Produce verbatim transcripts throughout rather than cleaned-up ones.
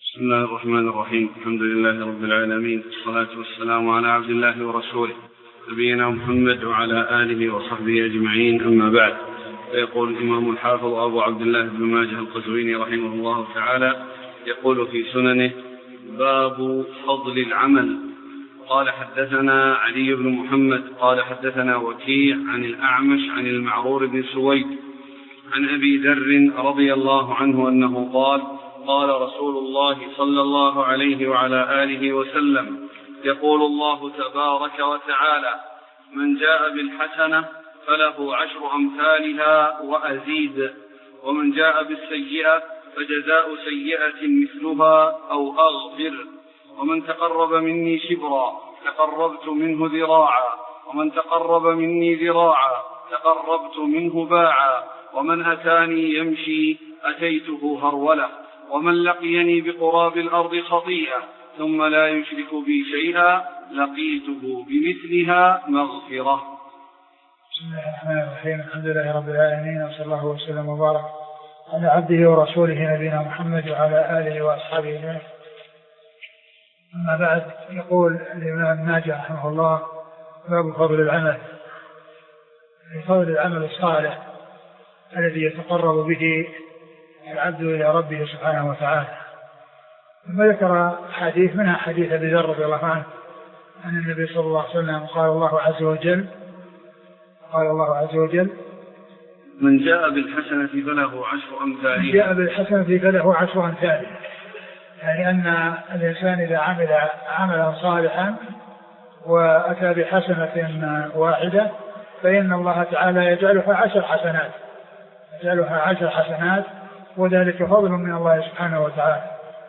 بسم الله الرحمن الرحيم. الحمد لله رب العالمين، والصلاة والسلام على عبد الله ورسوله نبينا محمد وعلى آله وصحبه أجمعين، أما بعد. فيقول الإمام الحافظ أبو عبد الله بن ماجه القزويني رحمه الله تعالى يقول في سننه: باب فضل العمل. قال: حدثنا علي بن محمد قال حدثنا وكيع عن الأعمش عن المعرور بن سويد عن أبي ذر رضي الله عنه أنه قال: قال رسول الله صلى الله عليه وعلى آله وسلم: يقول الله تبارك وتعالى: من جاء بالحسنة فله عشر أمثالها وأزيد، ومن جاء بالسيئة فجزاء سيئة مثلها أو أغفر، ومن تقرب مني شبرا تقربت منه ذراعا، ومن تقرب مني ذراعا تقربت منه باعا، ومن أتاني يمشي أتيته هرولة، ومن لقيني بقراب الأرض خطيئة ثم لا يشرك بي شيئا لقيته بمثلها مغفرة. بسم الله الرحمن الرحيم. الحمد لله رب العالمين، وصلى الله وسلم وبارك على عبده ورسوله نبينا محمد وعلى آله وأصحابه أجمعين. أما بعد، يقول الإمام ماجه رحمه الله: باب فضل العمل. فضل العمل الصالح الذي يتقرب به العبد إلى ربه سبحانه وتعالى. ثم ذكر حديث منها حديث أبي ذر رضي الله عنه عن النبي صلى الله عليه وسلم قال الله عز وجل قال الله عز وجل: من جاء بالحسنة فله عشر أمثالها. من جاء بالحسنة فله عشر أمثالها، يعني أن الإنسان إذا عمل عملا صالحا وأتى بحسنة واحدة فإن الله تعالى يجعلها عشر حسنات يجعلها عشر حسنات وذلك فضل من الله سبحانه وتعالى.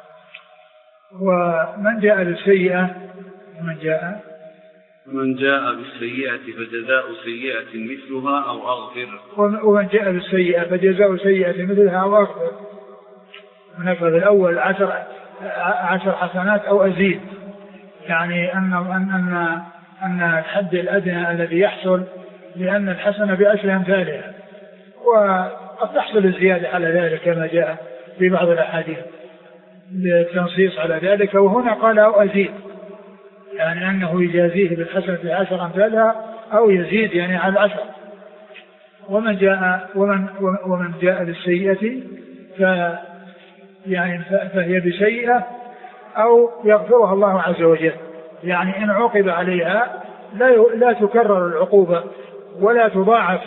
ومن جاء بالسيئة من جاء من جاء بالسيئة فجزاء سيئة مثلها أو أغفر، ومن جاء بالسيئة فجزاء سيئة مثلها أو أغفر. ونفذ الأول عشر عشر حسنات أو أزيد، يعني أن أن أن أن الحد الأدنى الذي يحصل لأن الحسنة بعشر أمثالها، وقد تحصل الزيادة على ذلك كما جاء في بعض الأحاديث للتنصيص على ذلك. وهنا قال أو أزيد، يعني أنه يجازيه بالحسنة بعشر أمثالها أو يزيد يعني على العشر. ومن جاء ومن ومن جاء بالسيئة ف يعني فهي بسيئة أو يغفرها الله عز وجل، يعني إن عوقب عليها لا لا تكرر العقوبة ولا تضاعف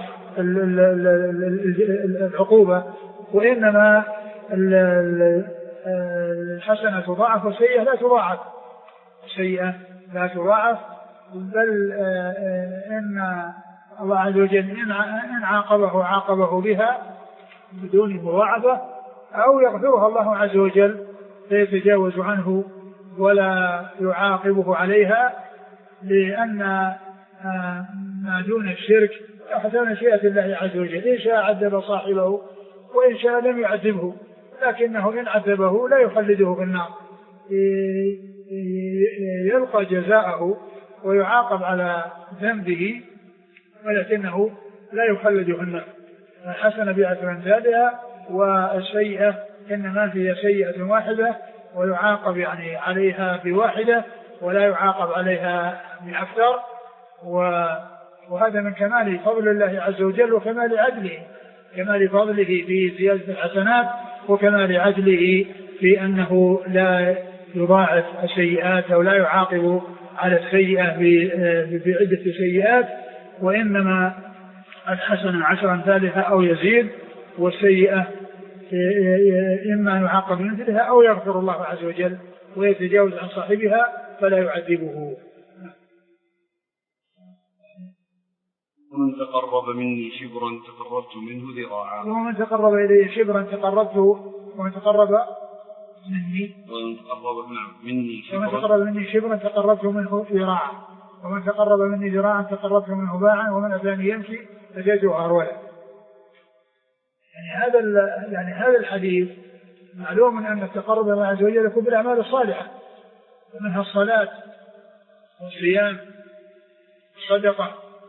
العقوبة، وإنما الحسنة تضاعف والسيئة لا تضاعف السيئة لا تضاعف بل إن الله عز وجل إن عاقبه عاقبه بها بدون مضاعفة، أو يغفرها الله عز وجل فيتجاوز عنه ولا يعاقبه عليها، لأن ما دون الشرك تحت مشيئة الله عز وجل. إن شاء عذب صاحبه وإن شاء لم يعذبه، لكنه إن عذبه لا يخلده في النار، يلقى جزاءه ويعاقب على ذنبه ولكنه لا يخلد في النار. الحسنة بعشر أمثالها، والسيئة إنما هي سيئة واحدة ويعاقب يعني عليها بواحدة ولا يعاقب عليها بأكثر. وهذا من كمال فضل الله عز وجل وكمال عدله، كمال فضله في زيادة الحسنات وكمال عدله في أنه لا يضاعف السيئات أو لا يعاقب على السيئة بعدة سيئات، وإنما الحسنة عشر أمثالها أو يزيد، والسيئة إما أن يعاقب مثلها أو يغفر الله عز وجل ويتجاوز عن صاحبها فلا يعذبه. ومن تقرب مني شبرا تقربت منه ذراعا. ومن تقرب إلي شبرا تقربته ومن تقرب مني ومن تقرب نعم مني شبرا ومن تقرب مني شبرا تقربت منه ذراعا، ومن تقرب مني ذراعا تقربت منه باعا، ومن أتاني يمشي أتيته هرولا. يعني هذا يعني هذا الحديث معلوم أن التقرب إلى الله عز وجل يكون بالأعمال الصالحة، منها الصلاة والصيام والصدقة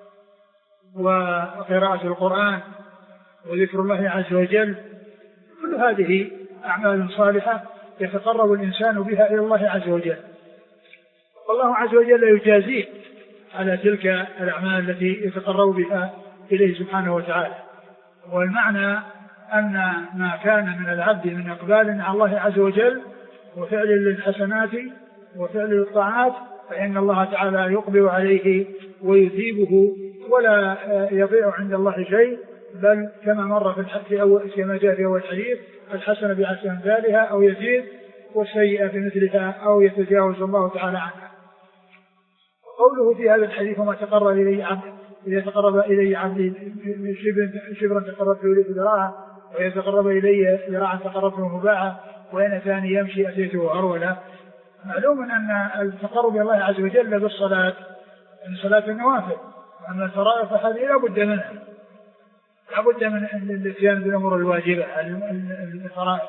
وقراءة القرآن وذكر الله عز وجل، كل هذه أعمال صالحة يتقرب الإنسان بها إلى الله عز وجل، والله عز وجل يجازيه على تلك الأعمال التي يتقرب بها إليه سبحانه وتعالى. والمعنى أن ما كان من العبد من إقبال على الله عز وجل وفعل للحسنات وفعل للطاعات فإن الله تعالى يقبل عليه ويثيبه ولا يضيع عند الله شيء، بل كما مر في الحديث أول كما جاء في أول الحديث الحسنة بعشر أمثالها أو يزيد والسيئة بمثلها أو يتجاوز الله تعالى عنها. قوله في هذا الحديث وما تقرب إلي عبدي إذا تقرب إلي عبدي شبرا تقربت إليه ذراعا وإذا تقرب إلي ذراعا تقربته مباعا وإن أتاني يمشي أتيته هرولا. معلوم أن التقرب إلى الله عز وجل بالصلاة من صلاة النوافل، أما الفرائض فهذه لا بد منها، لا بد من الاتيان بالأمور الواجبة الفرائض،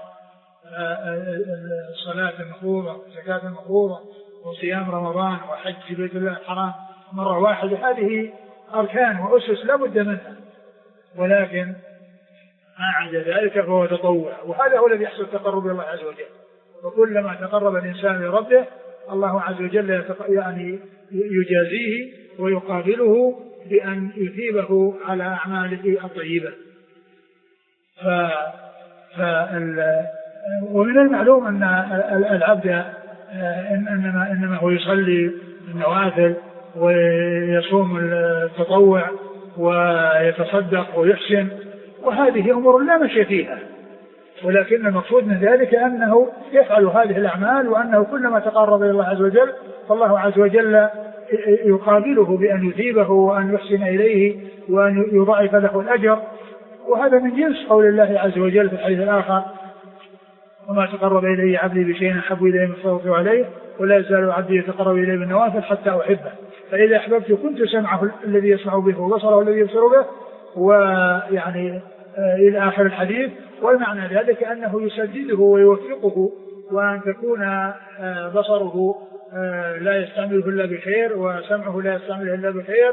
الصلاة المفروضة والزكاة المفروضة وصيام رمضان وحج بيت الله الحرام مرة واحدة، هذه أركان وأسس لا بد منها، ولكن ما عدا ذلك فهو تطوع، وهذا هو الذي يحصل التقرب إلى الله عز وجل. وكلما تقرب الإنسان لربه الله عز وجل يعني يجازيه ويقابله بأن يثيبه على أعماله الطيبة. ف... فال... ومن المعلوم أن العبد إنما, إنما هو يصلي النوافل ويصوم التطوع ويتصدق ويحسن، وهذه أمور لا مشي فيها، ولكن المقصود من ذلك أنه يفعل هذه الأعمال وأنه كلما تقرب إلى الله عز وجل فالله عز وجل يقابله بأن يثيبه وأن يحسن إليه وأن يضاعف له الأجر. وهذا من جنس قول الله عز وجل في الحديث الآخر وما تقرب إلي عبدي بشيء أحب إليه مما افترضت عليه ولا يزال عبدي يتقرب إليه بالنوافل حتى أحبه فإذا أحببت كنت سمعه الذي يسمع به وبصره الذي يبصر به، ويعني إلى آخر الحديث. والمعنى ذلك أنه يسدده ويوفقه وأن تكون بصره لا يستعمله إلا بخير وسمعه لا يستعمله إلا بخير،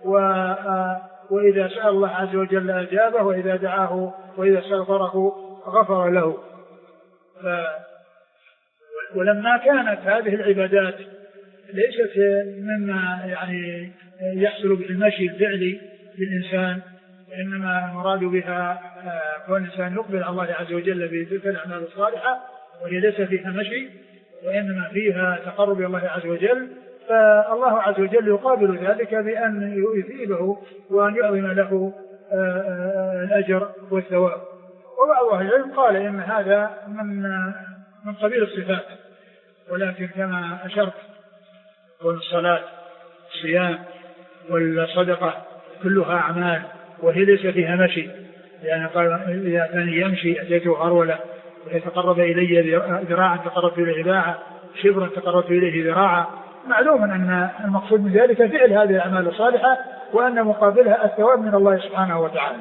وإذا سأل الله عز وجل أجابه وإذا دعاه وإذا استغفره غفر له. ولما كانت هذه العبادات ليست مما يعني يحصل بالمشي الفعلي للإنسان، إنما المراد بها كون الإنسان يقبل على الله عز وجل بتلك الأعمال الصالحة وهي ليس فيها مشي وإنما فيها تقرب إلى الله عز وجل، فالله عز وجل يقابل ذلك بأن يثيبه وأن يعظم له الأجر والثواب. وبعض أهل العلم قال إن هذا من من قبيل الصفات، ولكن كما أشرت والصلاة الصيام والصدقة كلها أعمال وهي ليس فيها مشي، لأن قال إذا كان يمشي أتيته هرولة ويتقرب إلي ذراعا تقربت إليه باعا شبرا تقربت إليه ذراعا. معلوم أن المقصود من ذلك فعل هذه الأعمال الصالحة وأن مقابلها الثواب من الله سبحانه وتعالى.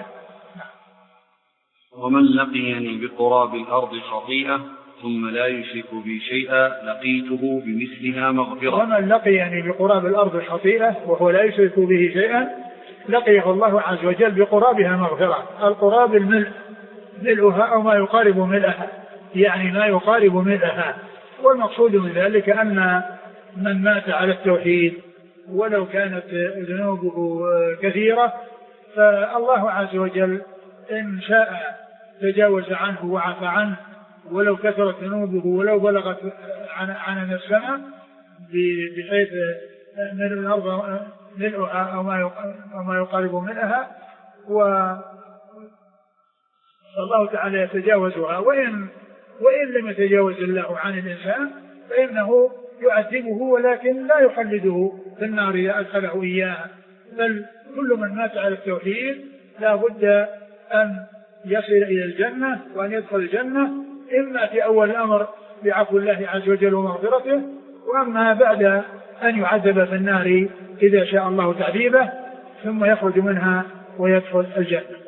ومن لقيني بقراب الأرض خطيئة ثم لا يشرك بي شيئا لقيته بمثلها مغفرة. ومن لقيني بقراب الأرض خطيئة وهو لا يشرك به شيئا لقيه الله عز وجل بقرابها مغفرة. القراب الملء ملؤها أو ما يقارب ملئها، يعني ما يقارب ملئها. والمقصود من ذلك أن من مات على التوحيد ولو كانت ذنوبه كثيرة فالله عز وجل إن شاء تجاوز عنه وعفى عنه ولو كثرت ذنوبه ولو بلغت عنان السماء بحيث ملء الأرض ملؤها أو ما يقارب ملئها، والله تعالى يتجاوزها. وإن, وإن لم يتجاوز الله عن الإنسان فإنه يعذبه ولكن لا يخلده في النار إذا أدخله إياها، بل كل من مات على التوحيد لا بد أن يصل إلى الجنة وأن يدخل الجنة، إما في أول الأمر بعفو الله عز وجل ومغفرته، وأما بعد أن يعذب في النار إذا شاء الله تعذيبه ثم يخرج منها ويدخل الجنة.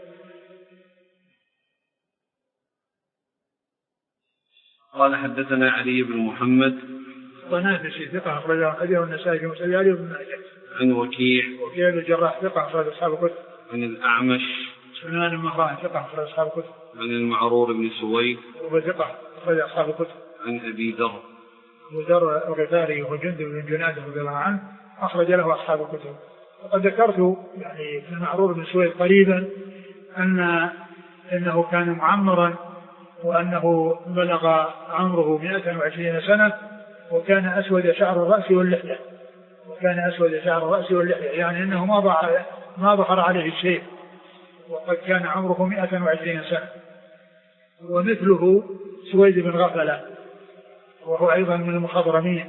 قال حدثنا علي بن محمد ونافسي ثقة أخرجه أحمد والنسائي في مسند علي بن ماجه. عن وكيع وكيع بن الجراح ثقة أخرج أصحاب الكتب. عن الأعمش سليمان بن مهران ثقة أخرج أصحاب الكتب. عن المعرور بن سويد وثقة أخرج أصحاب الكتب. عن أبي ذر. أبو ذر الغفاري وهو جندب بن جنادة رضي الله عنه أخرج له أصحاب الكتب. وقد ذكرت يعني في المعروف بن سويد قريبا أن إنه كان معمرا وأنه بلغ عمره مئة وعشرين سنة وكان أسود شعر الرأس واللحية وكان أسود شعر الرأس واللحية يعني أنه ما ظهر ما ظهر عليه الشيء وقد كان عمره مئة وعشرين سنة. ومثله سويد بن غفلة وهو أيضا من المخضرمين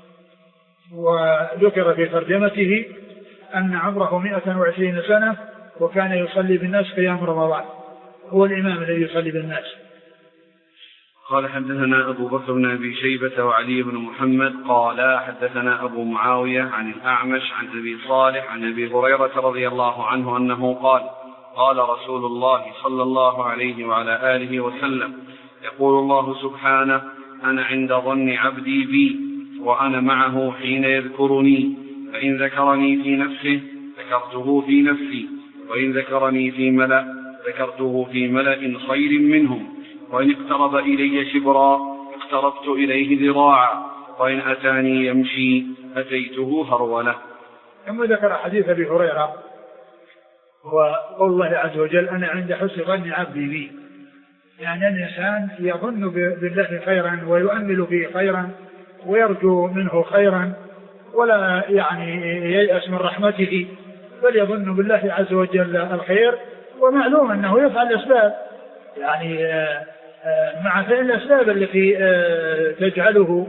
وذكر في ترجمته أن عمره مئة وعشرين سنة وكان يصلي بالناس قيام رمضان هو الإمام الذي يصلي بالناس. قال حدثنا أبو بكر بن أبي شيبة وعلي بن محمد قال حدثنا أبو معاوية عن الأعمش عن أبي صالح عن أبي هريرة رضي الله عنه أنه قال قال رسول الله صلى الله عليه وعلى آله وسلم يقول الله سبحانه أنا عند ظن عبدي بي وأنا معه حين يذكرني فإن ذكرني في نفسه ذكرته في نفسي وإن ذكرني في ملأ ذكرته في ملأ خير منهم وإن اقترب إلي شبرا اقتربت إليه ذراعا وإن أتاني يمشي أتيته هرولة. ثم ذكر حديث أبي هريرة وقول الله عز وجل أنا عند حسن ظن عبدي بي يعني الإنسان يظن بالله خيرا ويؤمل فيه خيرا ويرجو منه خيرا ولا يعني ييأس من رحمته بل يظن بالله عز وجل الخير ومعلوم أنه يفعل الأسباب يعني مع فعل الأسباب التي تجعله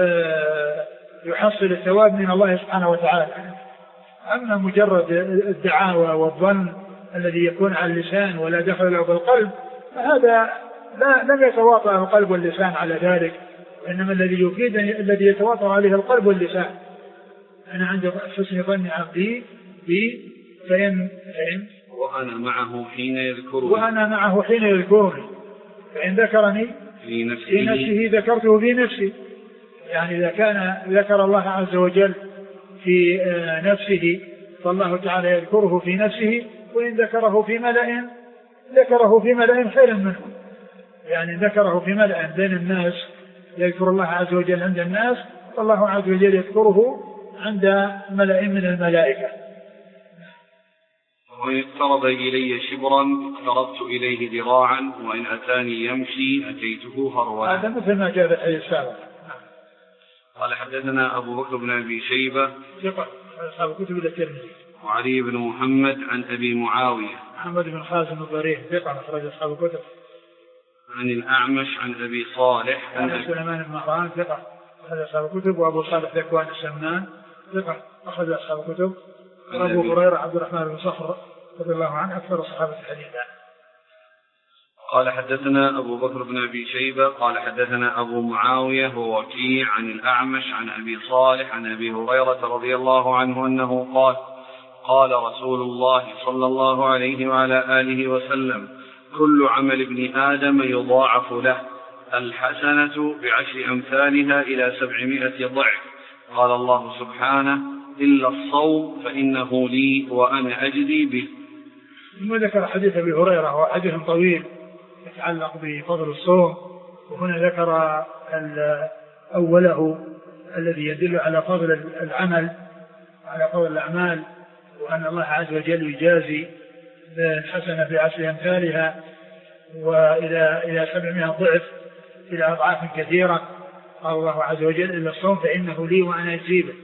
يحصل الثواب من الله سبحانه وتعالى. أما مجرد الدعاوى والظن الذي يكون على اللسان ولا دخل له بالقلب فهذا لا لم يتواطأ القلب واللسان على ذلك إنما الذي يفيد الذي يتواطأ عليه القلب واللسان. أنا عند حسن ظن عبدي بي فإن وأنا معه حين يذكرني وأنا معه حين يذكرني فإن ذكرني في نفسه, في نفسه ذكرته في نفسي يعني إذا كان ذكر الله عز وجل في نفسه فالله تعالى يذكره في نفسه وإن ذكره في ملأ ذكره في ملأ خير منه يعني ذكره في ملأ بين الناس يذكر الله عز وجل عند الناس والله عز وجل يذكره عند ملأ من الملائكة. وإن اقترب إلي شبرا اقتربت إليه ذراعا وإن أتاني يمشي أتيته هرولة. هذا مثل ما جاء في الحديث السابق. قال حدثنا أبو بكر بن أبي شيبة ثقة أصحاب كتب الترمذي وعلي بن محمد عن أبي معاوية محمد بن خازم الضريح ثقة أخرج أصحاب الكتب عن الأعمش عن أبي صالح عن سليمان بن مهران ثقة أخرج أصحاب الكتب وأبو صالح ذكوان السمنان ثقة أخرج أصحاب الكتب وأبو هريرة عبد الرحمن بن صخر رضي الله عنه أكثر الصحابة حديثا. قال حدثنا أبو بكر بن أبي شيبة قال حدثنا أبو معاوية ووكيع عن الأعمش عن أبي صالح عن أبي هريرة رضي الله عنه أنه قال قال رسول الله صلى الله عليه وعلى آله وسلم كل عمل ابن آدم يضاعف له الحسنة بعشر أمثالها إلى سبعمائة ضعف قال الله سبحانه إلا الصوم فإنه لي وأنا أجزي به. ثم ذكر حديث أبي هريرة وهو حديث طويل يتعلق بفضل الصوم وهنا ذكر أوله الذي يدل على فضل العمل على فضل الأعمال وأن الله عز وجل يجازي الحسنة بعشر أمثالها وإلى إلى سبعمائة ضعف إلى أضعاف كثيرة. قال الله عز وجل إلا الصوم فإنه لي وأنا أجزي به.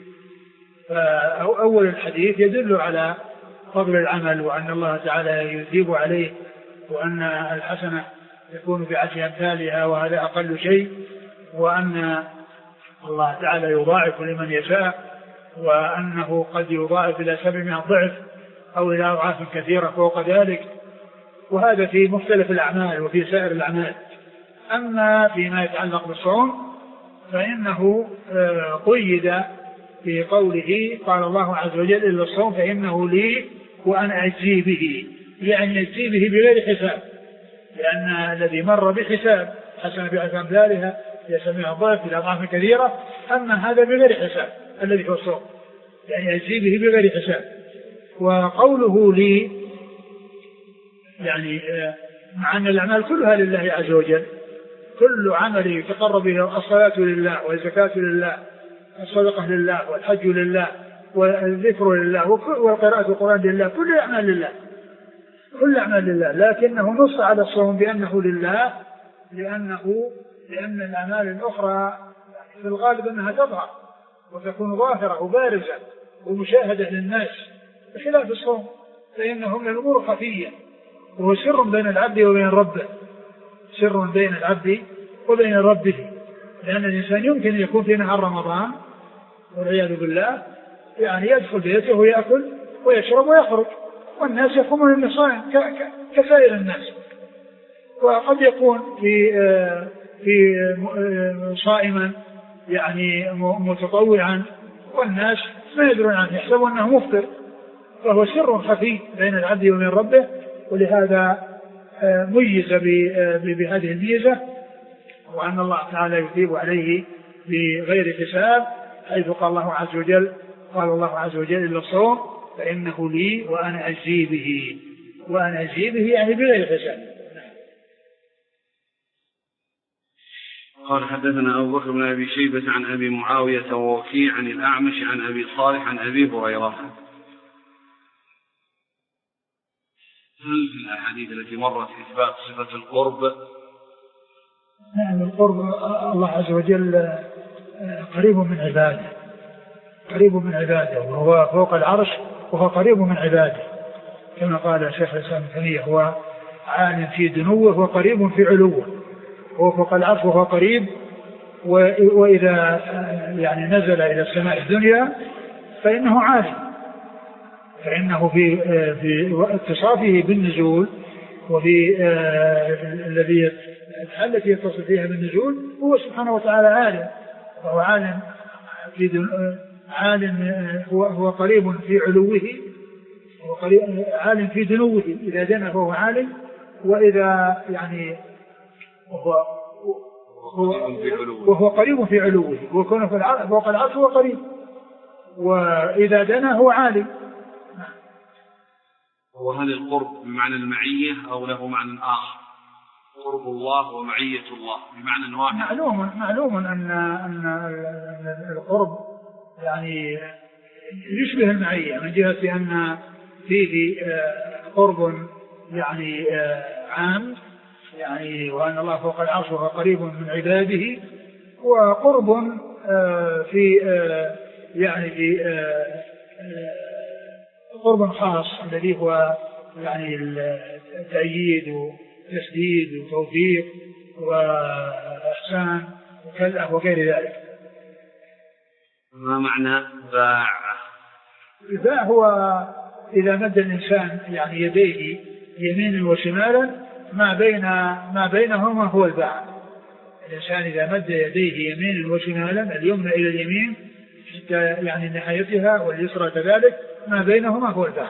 فأول الحديث يدل على فضل العمل وأن الله تعالى يثيب عليه وأن الحسنة يكون بعشر أمثالها وهذا أقل شيء وأن الله تعالى يضاعف لمن يشاء وأنه قد يضاعف إلى سبعمائة ضعف أو إلى أضعاف كثيرة فوق ذلك وهذا في مختلف الأعمال وفي سائر الأعمال. أما فيما يتعلق بالصوم فإنه قيد في قوله قال الله عز وجل إلا الصوم فإنه لي وأنا أجزي به يعني أجزي به بغير حساب لأن الذي مر بحساب حسن بعشر أمثالها يسميها ضعف إلى أضعاف كثيرة أما هذا بغير حساب الذي هو الصوم يعني أجزي به بغير حساب. وقوله لي يعني مع أن الأعمال كلها لله عز وجل كل عمل يتقرب به، الصلاة لله والزكاة لله الصدقة لله والحج لله والذكر لله وقراءة القرآن لله، كل الأعمال لله كل أعمال لله، لكنه نص على الصوم بأنه لله لأنه لأن الأعمال الأخرى في الغالب أنها تظهر وتكون ظاهرة وبارزة ومشاهدة للناس، بخلاف الصوم فإنه من الأمور خفية وهو سر بين العبد وبين ربه، سر بين العبد وبين ربه، لأن الإنسان يمكن أن يكون في نهار رمضان والعياذ بالله يعني يدخل بيته ويأكل ويشرب ويخرج والناس يقومون انه صائم كسائر الناس، وقد يكون في في صائما يعني متطوعا والناس ما يدرون عنه يحسبون انه مفطر، فهو سر خفي بين العبد وبين ربه، ولهذا ميز بهذه الميزة، وأن الله تعالى يثيب عليه بغير حساب، حيث قال الله عز وجل قال الله عز وجل إلا الصوم فإنه لي وأنا أجزي به، وأنا أجزي به يعني بغير حساب. قال حدثنا أبو بكر بن أبي شيبة عن أبي معاوية ووكيع عن الأعمش عن أبي صالح عن أبي هريرة. هل في الأحاديث التي مرت إثبات صفة القرب؟ نعم، القرب الله عز وجل قريب من عباده، قريب من عباده، وهو فوق العرش وهو قريب من عباده، كما قال شيخ الإسلام ابن تيمية هو عال في دنوه وقريب في علوه، هو فوق العرش وهو قريب، وإذا يعني نزل إلى السماء الدنيا فإنه عالي، فإنه في في اتصافه بالنزول وفي الذي التي يتصل فيها بالنزول هو سبحانه وتعالى عالم، وهو عالم في عالم هو هو قريب في علوه، هو قريب عالم في دنوه، إذا دنا فهو عالم، وإذا يعني وهو وهو قريب في علوه، وكونه فوق العرش هو قريب، وإذا دنا هو عالم. وهل القرب بمعنى المعية أو له معنى آخر؟ قرب الله ومعية الله بمعنى واحد. معلوم معلوم أن أن القرب يعني يشبه المعية من جهة أن فيه قرب يعني عام، يعني وأن الله فوق العرش وهو قريب من عباده، وقرب في يعني في قرب خاص الذي هو يعني التأييد وتسديد وتوفيق وإحسان وكذا وغير ذلك. ما معنى باع؟ الباع هو إذا مد الإنسان يعني يديه يمينا وشمالا ما بين ما بينهما هو الباع. الإنسان إذا مد يديه يمينا وشمالا اليمنى إلى اليمين حتى يعني نهايتها واليسرى كذلك ما بينهما هو الباع.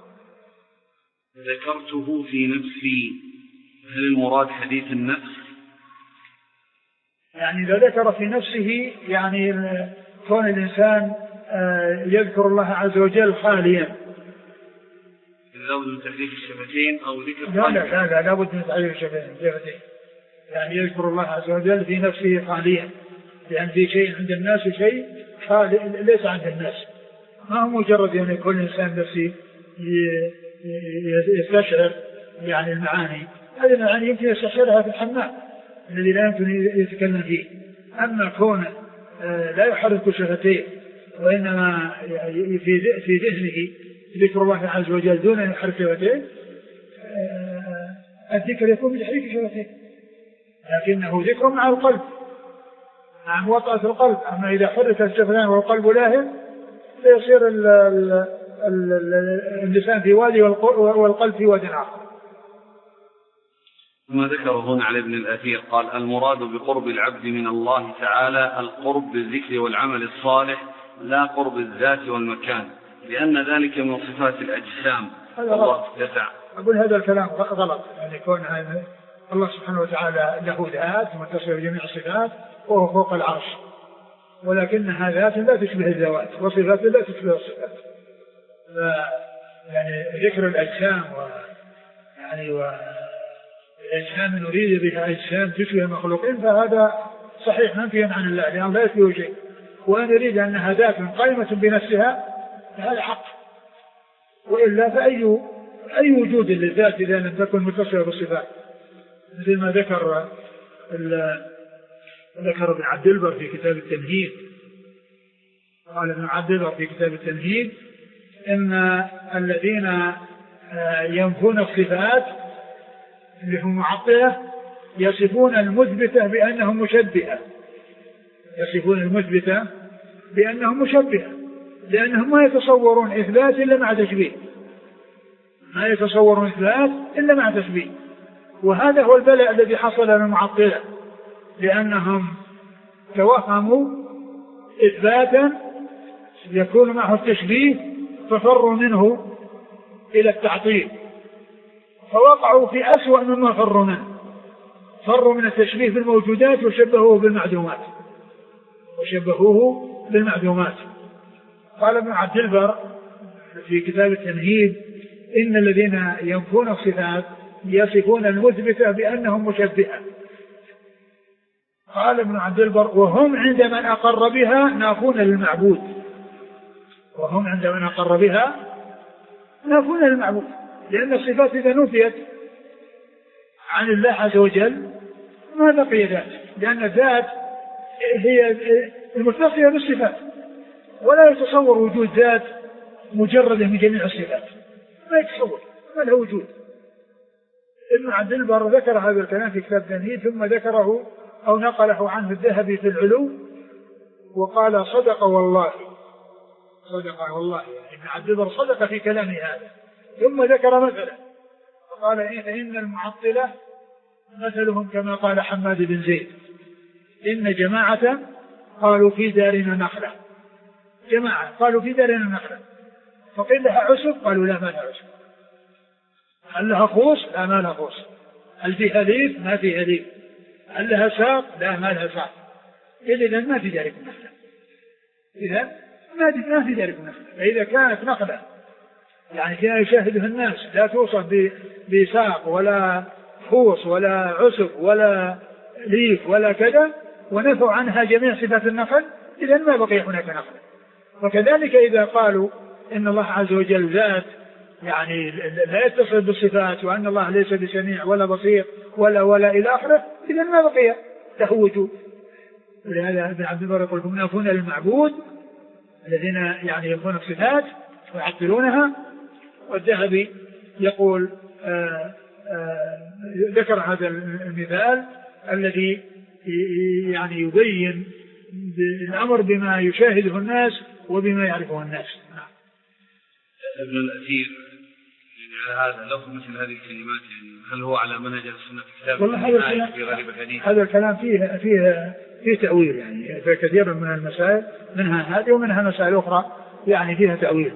ذكرته في نفسي، هل المراد حديث النفس؟ يعني إذا ذكر في نفسه يعني كون الإنسان يذكر الله عز وجل خاليا. لابد من تحريك الشفتين أو ذكر لا لا لا لا لابد من تحريك الشفتين، يعني يذكر الله عز وجل في نفسه خاليا، لأن في شيء عند الناس وشيء خالي ليس عند الناس، ما هو مجرد يعني كل إنسان نفسه يستشعر يعني المعاني، هذه المعاني يمكن يستشعرها في الحمام الذي لا يمكن يتكلم فيه، أما كونه لا يحرك شفتيه وإنما في ذهنه ذكر الله عز وجل دون أن يحرك شفتيه، الذكر يكون بتحريك شفتيه، لكنه ذكر مع القلب مع وطأة القلب. أما إذا حرك الشفتان والقلب لاهٍ فيصير اللسان في وادي والقلب في وادي آخر. ما ذكر هنا على ابن الأثير قال المراد بقرب العبد من الله تعالى القرب بالذكر والعمل الصالح لا قرب الذات والمكان، لأن ذلك من صفات الأجسام. الله يسع. أقول هذا الكلام غلط، يعني كون الله سبحانه وتعالى له ذات متصفة بجميع الصفات وهو فوق العرش، ولكنها ذات لا تشبه الذوات وصفات لا تشبه الصفات، يعني ذكر الأجسام و يعني و أجسام نريد بها أجسام تشبه المخلوقين فهذا صحيح منفي عن الله لأنه لا يشبه شيء، وأن يريد أنها ذات قائمة بنفسها فهذا حق، وإلا فأي أي وجود للذات إذا لم تكن متصلة بالصفات، مثل ما ذكر ذكر ابن عبد البر في كتاب التمهيد. قال ابن عبد البر في كتاب التمهيد إن الذين ينفون الصفات اللي هم معطلة يصفون المثبتة بأنهم مشبهة، يصفون المثبتة بأنهم مشبهة، لأنهم ما يتصورون إثبات إلا مع تشبيه، ما يتصورون إثبات إلا مع تشبيه. وهذا هو البلاء الذي حصل للمعطلة، لأنهم توهموا إثباتا يكون معه التشبيه ففروا منه إلى التعطيل، فوقعوا في أسوأ مما فروا منه، فروا من التشبيه بالموجودات وشبهوه بالمعدومات وشبهوه بالمعدومات. قال ابن عبد البر في كتاب التمهيد إن الذين ينفون الصفات يصفون المثبتة بأنهم مشبهة. قال ابن عبد البر وهم عند من أقر بها نافون للمعبود، وهم عند من أقر بها نافون للمعبود، لأن الصفات إذا نفيت عن الله عز وجل ما بقي ذات، لأن الذات هي المتصلة بالصفات، ولا يتصور وجود ذات مجردة من جميع الصفات، ما يتصور، ما له وجود. ابن عبد البر ذكر هذا الكلام في كتاب التمهيد ثم ذكره أو نقله عنه الذهبي في العلو وقال صدق والله، صدق والله، يعني ابن عبد البر صدق في كلامه هذا. ثم ذكر مثلا قال إن المعطلة مثلهم كما قال حماد بن زيد إن جماعة قالوا في دارنا نخلة، جماعة قالوا في دارنا نخلة، فقيل لها عسب قالوا لا ما لها عسب، هل لها خوص لا ما لها خوص، هل فيها ليف ما فيها ليف، هل لها ساق لا ما لها ساق، إذا ما في داركم نخلة، إذا ما في داركم نخلة. فإذا كانت نخلة يعني فيها يشاهدها الناس لا توصف بساق ولا خوص ولا عسب ولا ليف ولا كذا ونفوا عنها جميع صفات النخل، إذا ما بقي هناك نخل. وكذلك إذا قالوا إن الله عز وجل ذات يعني لا يتصل بالصفات وأن الله ليس بسميع ولا بصير ولا ولا إلى آخره، إذا ما بقي له وجود. ولهذا ابن عبد البر يقول هم نافون للمعبود الذين يعني ينفون الصفات ويعطلونها. والذهبي يقول آآ آآ ذكر هذا المثال الذي يعني يبين الأمر بما يشاهده الناس وبما يعرفه الناس. ابن الأثير يعني هذا لو مثل هذه الكلمات يعني هل هو على منهج السنة في كتاب والله في غريب الحديث؟ هذا الكلام فيه فيه فيه تأويل، يعني في كثير من المسائل منها هذه ومنها مسائل أخرى يعني فيها تأويل.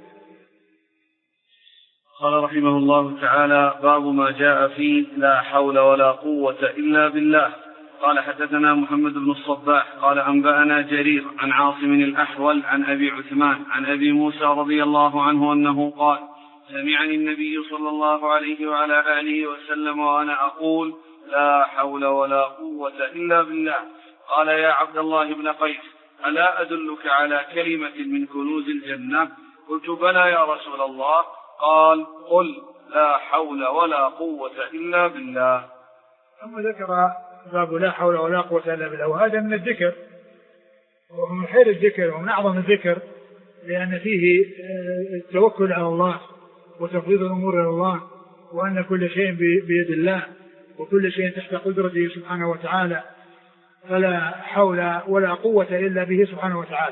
قال رحمه الله تعالى باب ما جاء فيه لا حول ولا قوة إلا بالله. قال حدثنا محمد بن الصباح قال أنبأنا جرير عن عاصم الأحول عن أبي عثمان عن أبي موسى رضي الله عنه أنه قال سمعني النبي صلى الله عليه وعلى آله وسلم وأنا أقول لا حول ولا قوة إلا بالله. قال يا عبد الله بن قيس ألا أدلك على كلمة من كنوز الجنة؟ قلت بلى يا رسول الله. قال قل لا حول ولا قوة إلا بالله. ثم ذكر باب لا حول ولا قوة إلا بالله، وهذا من الذكر ومن خير الذكر ومن أعظم الذكر، لأن فيه التوكل على الله وتفويض الأمور إلى الله، وأن كل شيء بيد الله وكل شيء تحت قدرته سبحانه وتعالى، فلا حول ولا قوة إلا به سبحانه وتعالى.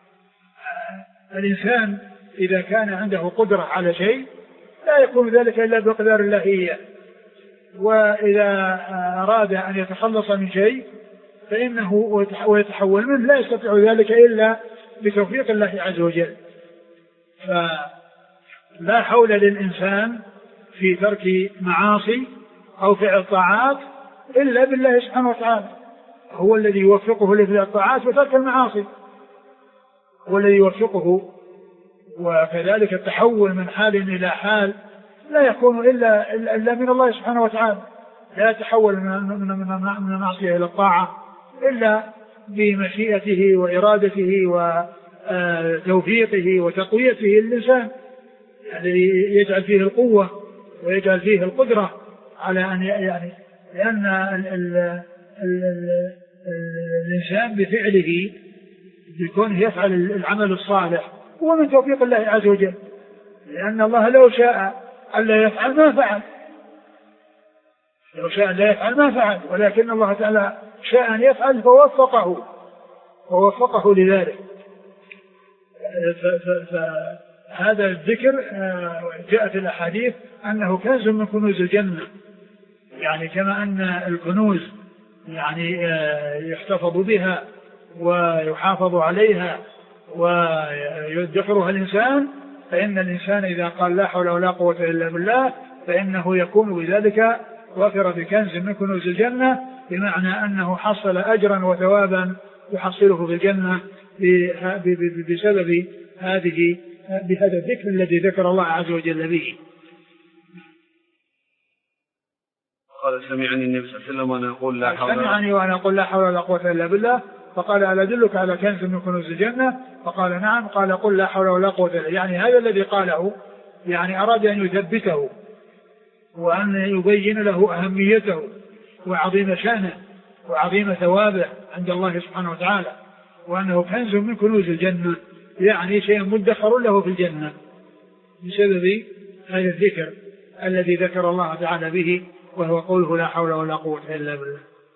الإنسان إذا كان عنده قدرة على شيء لا يكون ذلك إلا بقدر الله إياه، وإذا أراد أن يتخلص من شيء فإنه ويتحول منه لا يستطيع ذلك إلا بتوفيق الله عز وجل. فلا حول للإنسان في ترك معاصي أو فعل طاعات إلا بالله سبحانه وتعالى، هو الذي يوفقه لفعل الطاعات وترك المعاصي، هو الذي يوفقه. وكذلك التحول من حال إلى حال لا يكون إلا, إلا من الله سبحانه وتعالى، لا يتحول من المعصية إلى الطاعة إلا بمشيئته وإرادته وتوفيقه وتقويته للإنسان الذي يعني يجعل فيه القوة ويجعل فيه القدرة على أن يعني لأن ال ال ال ال الإنسان بفعله بكونه يفعل العمل الصالح هو من توفيق الله عز وجل، لأن الله لو شاء ألا يفعل ما فعل، لو شاء ألا يفعل ما فعل، ولكن الله تعالى شاء أن يفعل فوفقه ووفقه لذلك. فهذا الذكر جاءت الأحاديث أنه كنز من كنوز الجنة، يعني كما أن الكنوز يعني يحتفظ بها ويحافظ عليها ويدخرها الإنسان، فإن الإنسان إذا قال لا حول ولا قوة إلا بالله فإنه يكون بذلك وفر بكنز من كنوز الجنة، بمعنى أنه حصل أجرا وثوابا يحصله في الجنة بسبب هذه بهذا الذكر الذي ذكر الله عز وجل به. قال سمعني النبي صلى الله عليه وسلم وأنا أقول لا حول سمعني وأنا أقول لا حول ولا قوة إلا بالله، فقال ألا أدلك على كنز من كنوز الجنة؟ فقال نعم. قال قل لا حول ولا قوة إلا، يعني هذا الذي قاله يعني أراد أن يثبته وأن يبين له أهميته وعظيم شأنه وعظيم ثوابه عند الله سبحانه وتعالى، وأنه كنز من كنوز الجنة، يعني شيء مدخر له في الجنة بسبب هذا الذكر الذي ذكر الله تعالى به، وهو قوله لا حول ولا قوة إلا بالله.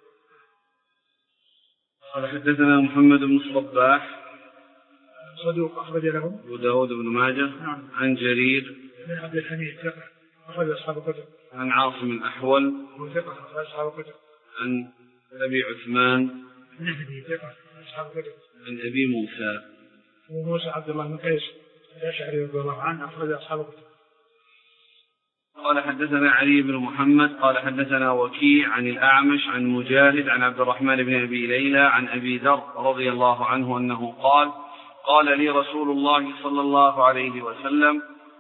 قال حدثنا محمد بن الصباح صدوق أخرج له أبو داود بن ماجه. نعم. عن جرير بن عبد الحميد ثقة أخرج أصحاب الكتب. عن عاصم الأحول ثقة أخرج أصحاب الكتب. عن أبي عثمان النهدي ثقة أصحاب الكتب. عن أبي موسى وموسى عبد الله بن قيس الأشعري رضي الله عنه أخرج أصحاب الكتب. قال حدثنا علي بن محمد قال حدثنا وكيع عن الأعمش عن مجاهد عن عبد الرحمن بن أبي ليلى عن أبي ذر رضي الله عنه أنه قال قال لي رسول الله صلى الله عليه وسلم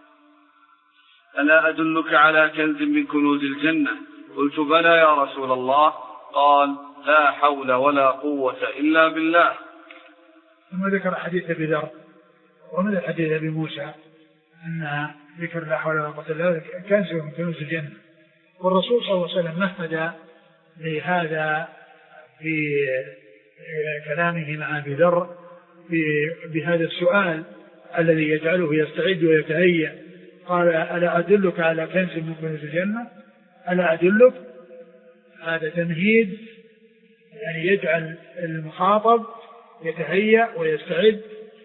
ألا أدلك على كنز من كنوز الجنة؟ قلت بلى يا رسول الله. قال لا حول ولا قوة إلا بالله. ثم ذكر حديث أبي ذر ومن حديث أبي موسى أن ذكر لا حول ولا قوة إلا بالله كنز من كنوز الجنة، والرسول صلى الله عليه وسلم مهد لهذا في كلامه مع أبي ذر بهذا السؤال الذي يجعله يستعد ويتهيأ. قال ألا أدلك على كنز من كنوز الجنة؟ ألا أدلك؟ هذا تمهيد، يعني يجعل المخاطب يتهيأ ويستعد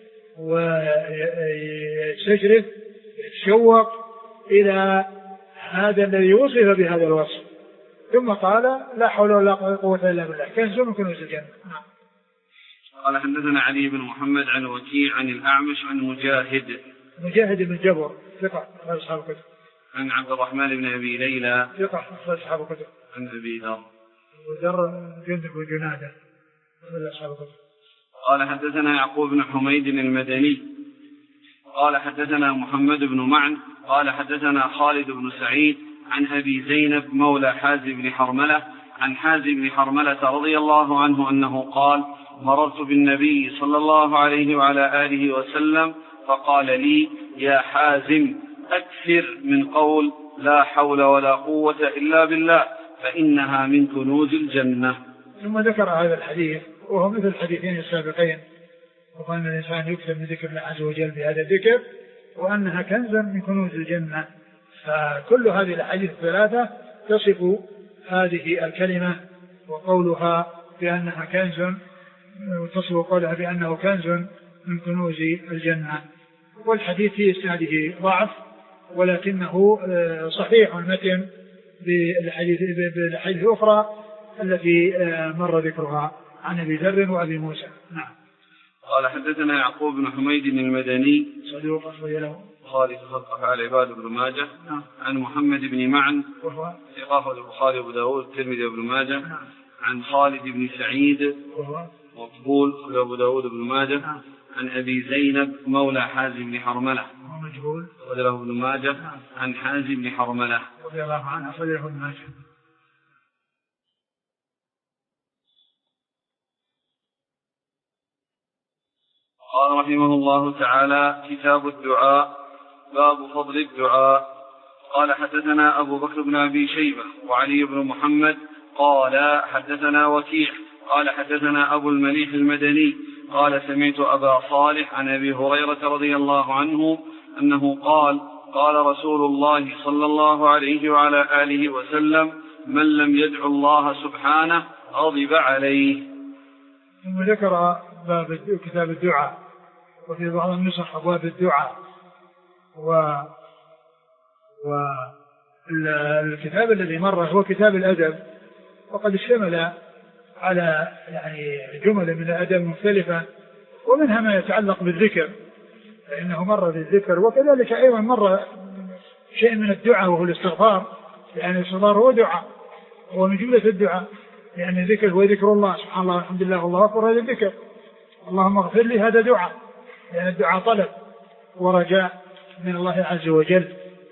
ويستشرف يتشوق إلى هذا الذي وصف بهذا الوصف، ثم قال لا حول ولا قوة إلا بالله كنز من كنوز الجنة. قال حدثنا علي بن محمد عن وكيع عن الأعمش عن مجاهد مجاهد بن جبر ثقة أخرج أصحاب الكتب. عن عبد الرحمن بن أبي ليلى ثقة أخرج أصحاب الكتب. عن أبي ذر وذر جندب وجنادة أخرج أصحاب الكتب. قال حدثنا يعقوب بن حميد المدني قال حدثنا محمد بن معن قال حدثنا خالد بن سعيد عن أبي زينب مولى حازم بن حرملة عن حازم بن حرملة رضي الله عنه أنه قال مررت بالنبي صلى الله عليه وعلى آله وسلم فقال لي يا حازم أكثر من قول لا حول ولا قوة إلا بالله فإنها من كنوز الجنة. ثم ذكر هذا الحديث وهو مثل الحديثين السابقين، وأن الإنسان يكثر من ذكر الله عز وجل بهذا الذكر وأنها كنزا من كنوز الجنة. فكل هذه الأحاديث الثلاثة تصف هذه الكلمة وقولها بأنها كنز، وتصف قولها بأنه كنز من كنوز الجنة. والحديث في إسناده ضعف ولكنه صحيح المتن بالحديث بالحديث الأخرى التي مر ذكرها عن أبي ذر وأبي موسى. نعم. قال حدثنا يعقوب بن حميد المدني صدوق أخرج له البخاري خلق أفعال العباد بن ماجه. نعم. عن محمد بن معن وهو ثقافة البخاري وأبو داود الترمذي وابن ماجه. نعم. عن خالد بن سعيد وهو مقبول أبو داود بن ماجه. نعم. عن أبي زينب مولى حازم بن حرملة مجهول وله ابن ماجه. نعم. عن حازم بن حرملة رضي الله عنه أخرجه ابن ماجه. قال رحمه الله تعالى: كتاب الدعاء، باب فضل الدعاء. قال: حدثنا أبو بكر بن أبي شيبة وعلي بن محمد قال حدثنا وكيع قال حدثنا أبو المليح المدني قال: سمعت أبا صالح عن أبي هريرة رضي الله عنه أنه قال: قال رسول الله صلى الله عليه وعلى آله وسلم: من لم يدع الله سبحانه غضب عليه. ثم ذكر باب كتاب الدعاء، وفي بعض النسخ أبواب الدعاء. و والكتاب الذي مر هو كتاب الأدب، وقد اشتمل على يعني جمل من الأدب مختلفة، ومنها ما يتعلق بالذكر فإنه مر بالذكر، وكذلك أيضا مر شيء من الدعاء وهو الاستغفار، يعني الاستغفار هو دعاء، هو من جملة الدعاء، يعني ذكر هو ذكر الله سبحان الله والحمد لله والله أكبر، هذا الذكر. اللهم اغفر لي، هذا دعاء، يعني الدعاء طلب ورجاء من الله عز وجل.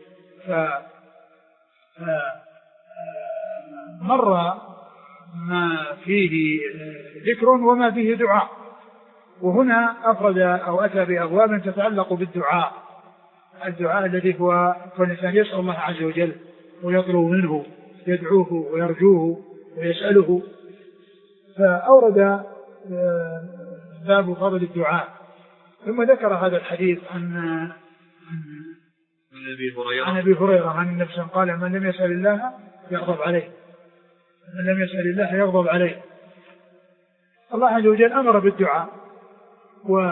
فمر ما فيه ذكر وما فيه دعاء، وهنا أفرد أو أتى بأبواب تتعلق بالدعاء، الدعاء الذي هو الإنسان يسأل الله عز وجل ويطلب منه، يدعوه ويرجوه ويسأله. فأورد باب فضل الدعاء، ثم ذكر هذا الحديث عن عن أبي هريرة عن أبي هريرة عن النبي صلى الله عليه وسلم: قال: من لم يسأل الله يغضب عليه، من لم يسأل الله يغضب عليه. الله عز وجل أمر بالدعاء، و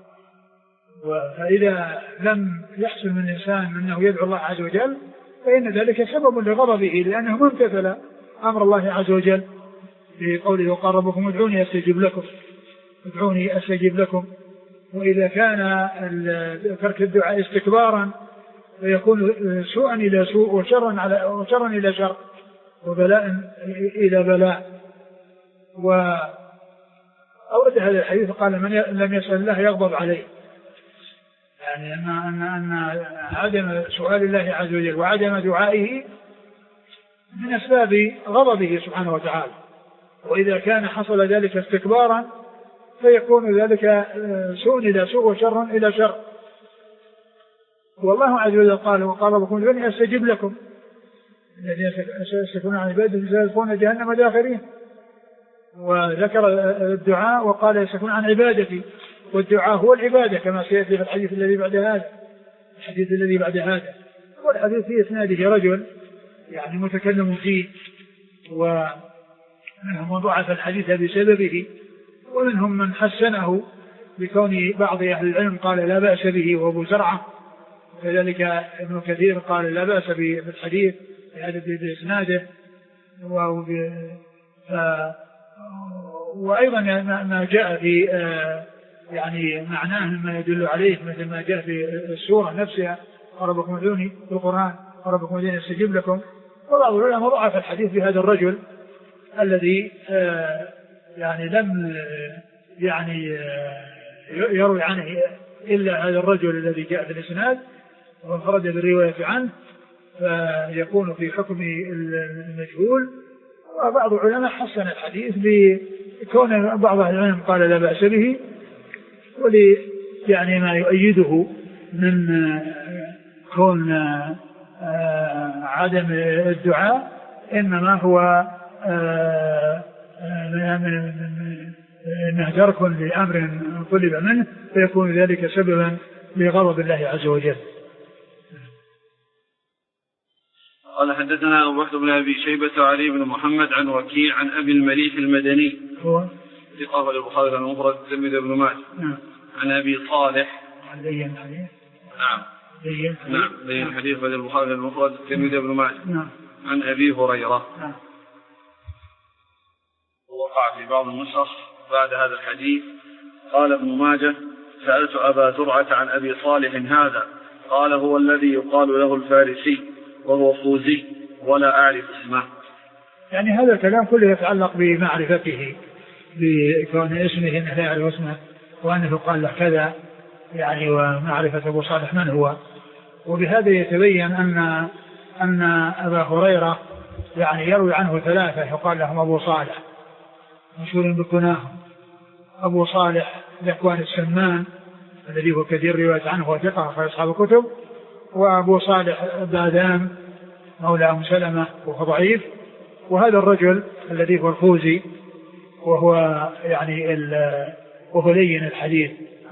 فإذا لم يحصل من الإنسان أنه يدعو الله عز وجل فإن ذلك سبب لغضبه، لأنه ما امتثل أمر الله عز وجل في قوله: وقال ربكم ادعوني أستجب لكم، ادعوني أستجب لكم. وإذا كان ترك الدعاء استكبارا فيكون سوءا إلى سوء وشرا على وشرا إلى شر وبلاء إلى بلاء. وأورد هذا الحديث قال: من لم يسأل الله يغضب عليه، يعني أن أن أن عدم سؤال الله عز وجل وعدم دعائه من أسباب غضبه سبحانه وتعالى. وإذا كان حصل ذلك استكبارا فيكون ذلك سوء إلى سوء وشر إلى شر. والله عز وجل قال: وقال ربكم ادعوني أستجب لكم، الذين يستكبرون عن عبادتي سيدخلون جهنم داخرين. وذكر الدعاء وقال: يستكبرون عن عبادتي، والدعاء هو العبادة كما سيأتي في الحديث الذي بعد هذا. الحديث الذي بعد هذا والحديث في إسناده رجل يعني متكلم فيه، ومنهم من ضعف الحديث بسببه، ومنهم من حسنه بكون بعض أهل العلم قال لا بأس به وابو زرعة، وكذلك ابن كثير قال لا بأس بالحديث بهذا بإسناده. وأيضا ما جاء في يعني معناه ما يدل عليه، مثل ما جاء في السورة نفسها: ربكم ادعوني في القرآن ربكم ادعوني أستجب لكم. وبعض العلماء ضعف الحديث بهذا الرجل الذي يعني لم يعني يروي عنه إلا هذا الرجل الذي جاء في الإسناد وانفرد بالرواية عنه، فيكون في حكم المجهول. وبعض العلماء حسن الحديث بكون بعض العلماء قال لا بأس به، ولي يعني ما يؤيده من كون عدم الدعاء إنما هو انه ترك لأمر طلب منه فيكون ذلك سببا لغضب الله عز وجل. قال: حدثنا أبو بكر بن أبي شيبة وعلي بن محمد عن وكيع عن أبي المليح المدني هو في قال البخاري المفرد الترمذي بن ماجه عن أبي صالح عن لين حديث نعم لين نعم لين حديث في البخاري المفرد الترمذي بن ماجه نعم عن أبي هريرة. نعم. وقع في بعض النسخ بعد هذا الحديث: قال ابن ماجه: سألت أبا زرعة عن أبي صالح هذا، قال: هو الذي يقال له الفارسي وهو فوزي ولا أعرف اسمه. يعني هذا الكلام كله يتعلق بمعرفته، بكون اسمه إنه لا يعرف اسمه، وأنه قال له كذا يعني، ومعرفة أبو صالح من هو. وبهذا يتبين أن أن أبا هريرة يعني يروي عنه ثلاثة يقال لهم أبو صالح، مشهور بكناهم: أبو صالح ذكوان السمان الذي هو كثير رواية عنه وثقة في أصحاب الكتب، وأبو صالح باذان مولى أم سلمة وهو ضعيف، وهذا الرجل الذي هو الخوزي وهو يعني وهو لين الحديث.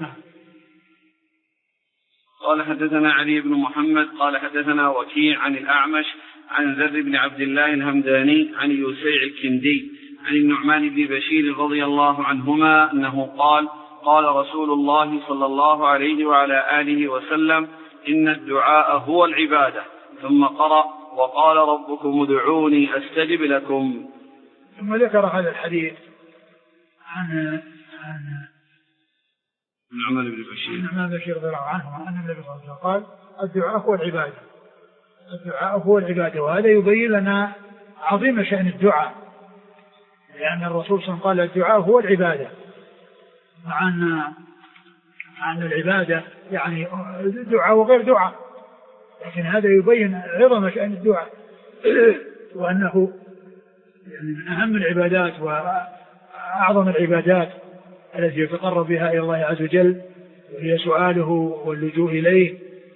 قال حدثنا علي بن محمد قال حدثنا وكيع عن الأعمش عن ذر بن عبد الله الهمداني عن يسيع الكندي عن النعمان بن بشير رضي الله عنهما أنه قال قال رسول الله صلى الله عليه وعلى آله وسلم إن الدعاء هو العبادة، ثم قرأ وقال ربكم ادعوني أستجب لكم. ثم ذكر هذا الحديث عن عن النعمان بن بشير النعمان بن بشير رضي الله عنه أن النبي صلى الله عليه وسلم قال الدعاء هو العبادة، الدعاء هو العبادة، وهذا يبين لنا عظيم شأن الدعاء، لأن الرسول صلى الله عليه وسلم قال الدعاء هو العبادة، مع أن عن العبادة يعني دعاء وغير دعاء، لكن هذا يبين عظم شأن الدعاء وأنه يعني من أهم العبادات وأعظم العبادات التي يتقرب بها إلى الله عز وجل، وهي سؤاله واللجوء إليه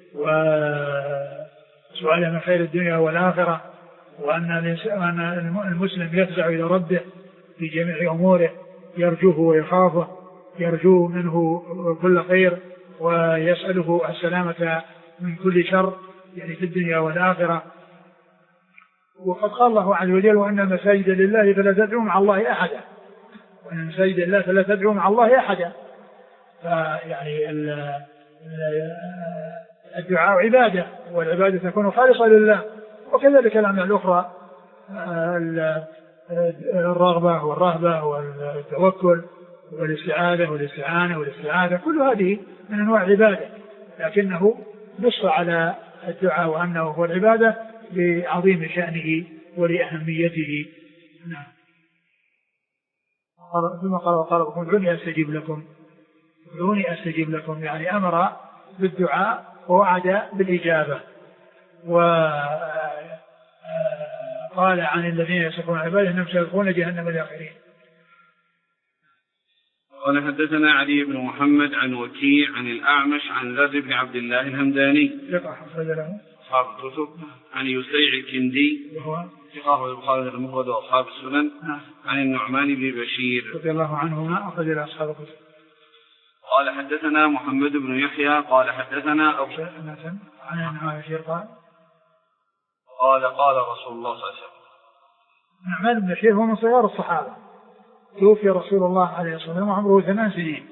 وسؤاله من خير الدنيا والآخرة، وأن المسلم يفزع إلى ربه في جميع أموره، يرجوه ويخافه، يرجو منه كل خير ويسأله السلامة من كل شر يعني في الدنيا والآخرة. وقد قال الله عز وجل وأن المساجد لله فلا تدعوا مع الله أحدا، وأن المساجد لله فلا تدعوا مع الله أحدا، فيعني الدعاء عبادة، والعبادة تكون خالصة لله، وكذلك الأعمال الأخرى الرغبة والرهبة والتوكل والاستعاذة والاستعانة والاستعاذة، كل هذه من أنواع العبادة، لكنه نص على الدعاء وأنه هو العبادة لعظيم شأنه ولأهميته. نعم. ثم قال وقال ادعوني أستجيب لكم، ادعوني أستجيب لكم، يعني أمر بالدعاء ووعد بالإجابة. وقال عن الذين يصفون عباده أنهم سيدخلون جهنم داخرين. قال حدثنا علي بن محمد عن وكيع عن الأعمش عن ذر بن عبد الله الهمداني أصحاب الكتب عن يسيع الكندي وهو ثقة البخاري المفرد وأصحاب السنن عن النعمان بن بشير رضي الله عنهما أخرج إلى أصحاب الكتب. قال حدثنا محمد بن يحيى قال حدثنا أبو عن النعمان بن بشير قال قال قال رسول الله صلى الله عليه وسلم. النعمان بن بشير هو من صغار الصحابة، توفي رسول الله عليه الصلاة والسلام وعمره ثمان سنين،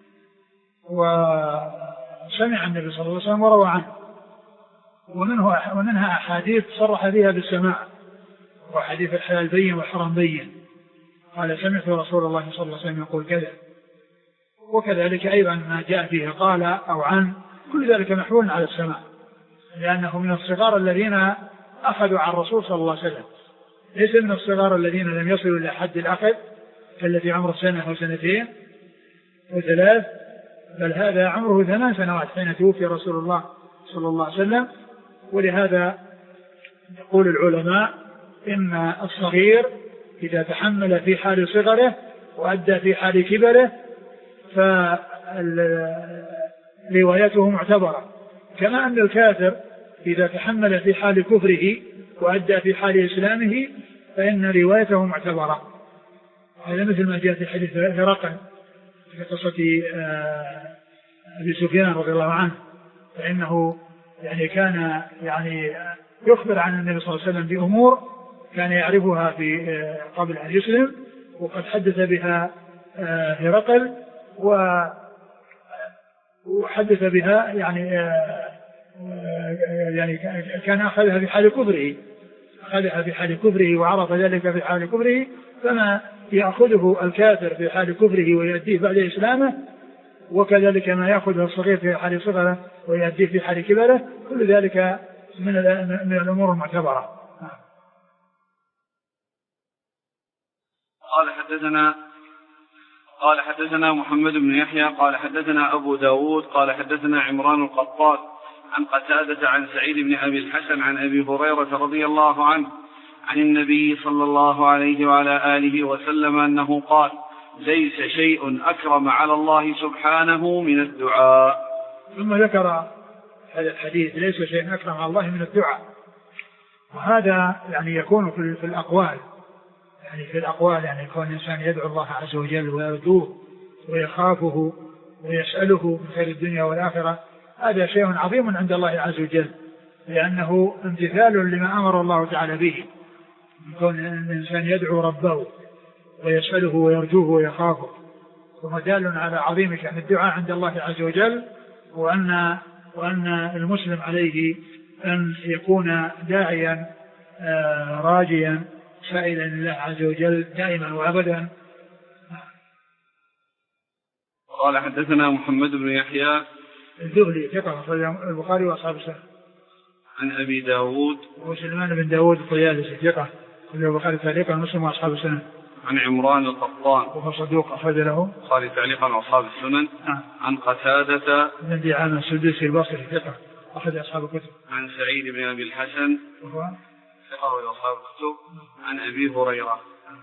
وسمع النبي صلى الله عليه وسلم وروى عنه، ومنه ومنها أحاديث صرح بها بالسماع، وحديث الحلال بين والحرام بين، قال سمعت رسول الله صلى الله عليه وسلم يقول كذا، وكذلك أيضا ما جاء فيه قال أو عن، كل ذلك محمول على السماع، لأنه من الصغار الذين أخذوا عن الرسول صلى الله عليه وسلم، ليس من الصغار الذين لم يصلوا إلى حد الأخذ كالذي عمره سنة أو سنتين وثلاث، بل هذا عمره ثمان سنوات حين توفي رسول الله صلى الله عليه وسلم. ولهذا يقول العلماء إن الصغير إذا تحمل في حال صغره وأدى في حال كبره فروايته معتبرة، كما أن الكافر إذا تحمل في حال كفره وأدى في حال إسلامه فإن روايته معتبرة. هذا مثل ما جاء في حديث هرقل في قصة أبي سفيان رضي الله عنه، فإنه يعني كان يعني يخبر عن النبي صلى الله عليه وسلم بأمور كان يعرفها في قبل أن يسلم، وقد حدث بها هرقل وحدث بها يعني يعني كان أخذها في حال كفره، أخذها في حال كفره وعرف ذلك في حال كفره، فما يأخذه الكافر في حال كفره ويؤديه بعد إسلامه، وكذلك ما يأخذه الصغير في حال صغره ويؤديه في حال كبره، كل ذلك من من الأمور المعتبرة. قال حدثنا قال حدثنا محمد بن يحيى قال حدثنا أبو داود قال حدثنا عمران القطان عن قتادة عن سعيد بن أبي الحسن عن أبي هريرة رضي الله عنه عن النبي صلى الله عليه وعلى آله وسلم أنه قال ليس شيء أكرم على الله سبحانه من الدعاء. ثم ذكر هذا الحديث ليس شيء أكرم على الله من الدعاء، وهذا يعني يكون في, في الأقوال، يعني في الأقوال يعني يكون الإنسان يدعو الله عز وجل ويرجوه ويخافه ويسأله من خير الدنيا والآخرة، هذا شيء عظيم عند الله عز وجل، لأنه امتثال لما أمر الله تعالى به، يكون الإنسان يدعو ربه ويسأله ويرجوه ويخافه، وهو دال على عظيم شأن الدعاء عند الله عز وجل، وأن وأن المسلم عليه أن يكون داعيا راجيا سائلا لله عز وجل دائما وأبدا. قال حدثنا محمد بن يحيى الذهلي ثقة أخرجه البخاري وأصحاب السنن. عن أبي داود وسلمان بن داود الطيالسي ثقة أخرجه البخاري تعليقا ومسلم وأصحاب السنن. عن عمران القطان وهو صدوق أخرج له البخاري تعليقا وأصحاب السنن. آه. عن قتادة بن دعامة السدوسي البصري ثقة أخرج أصحاب الكتب. عن سعيد بن أبي الحسن وهو ثقة وأصحاب الكتب. عن أبي هريرة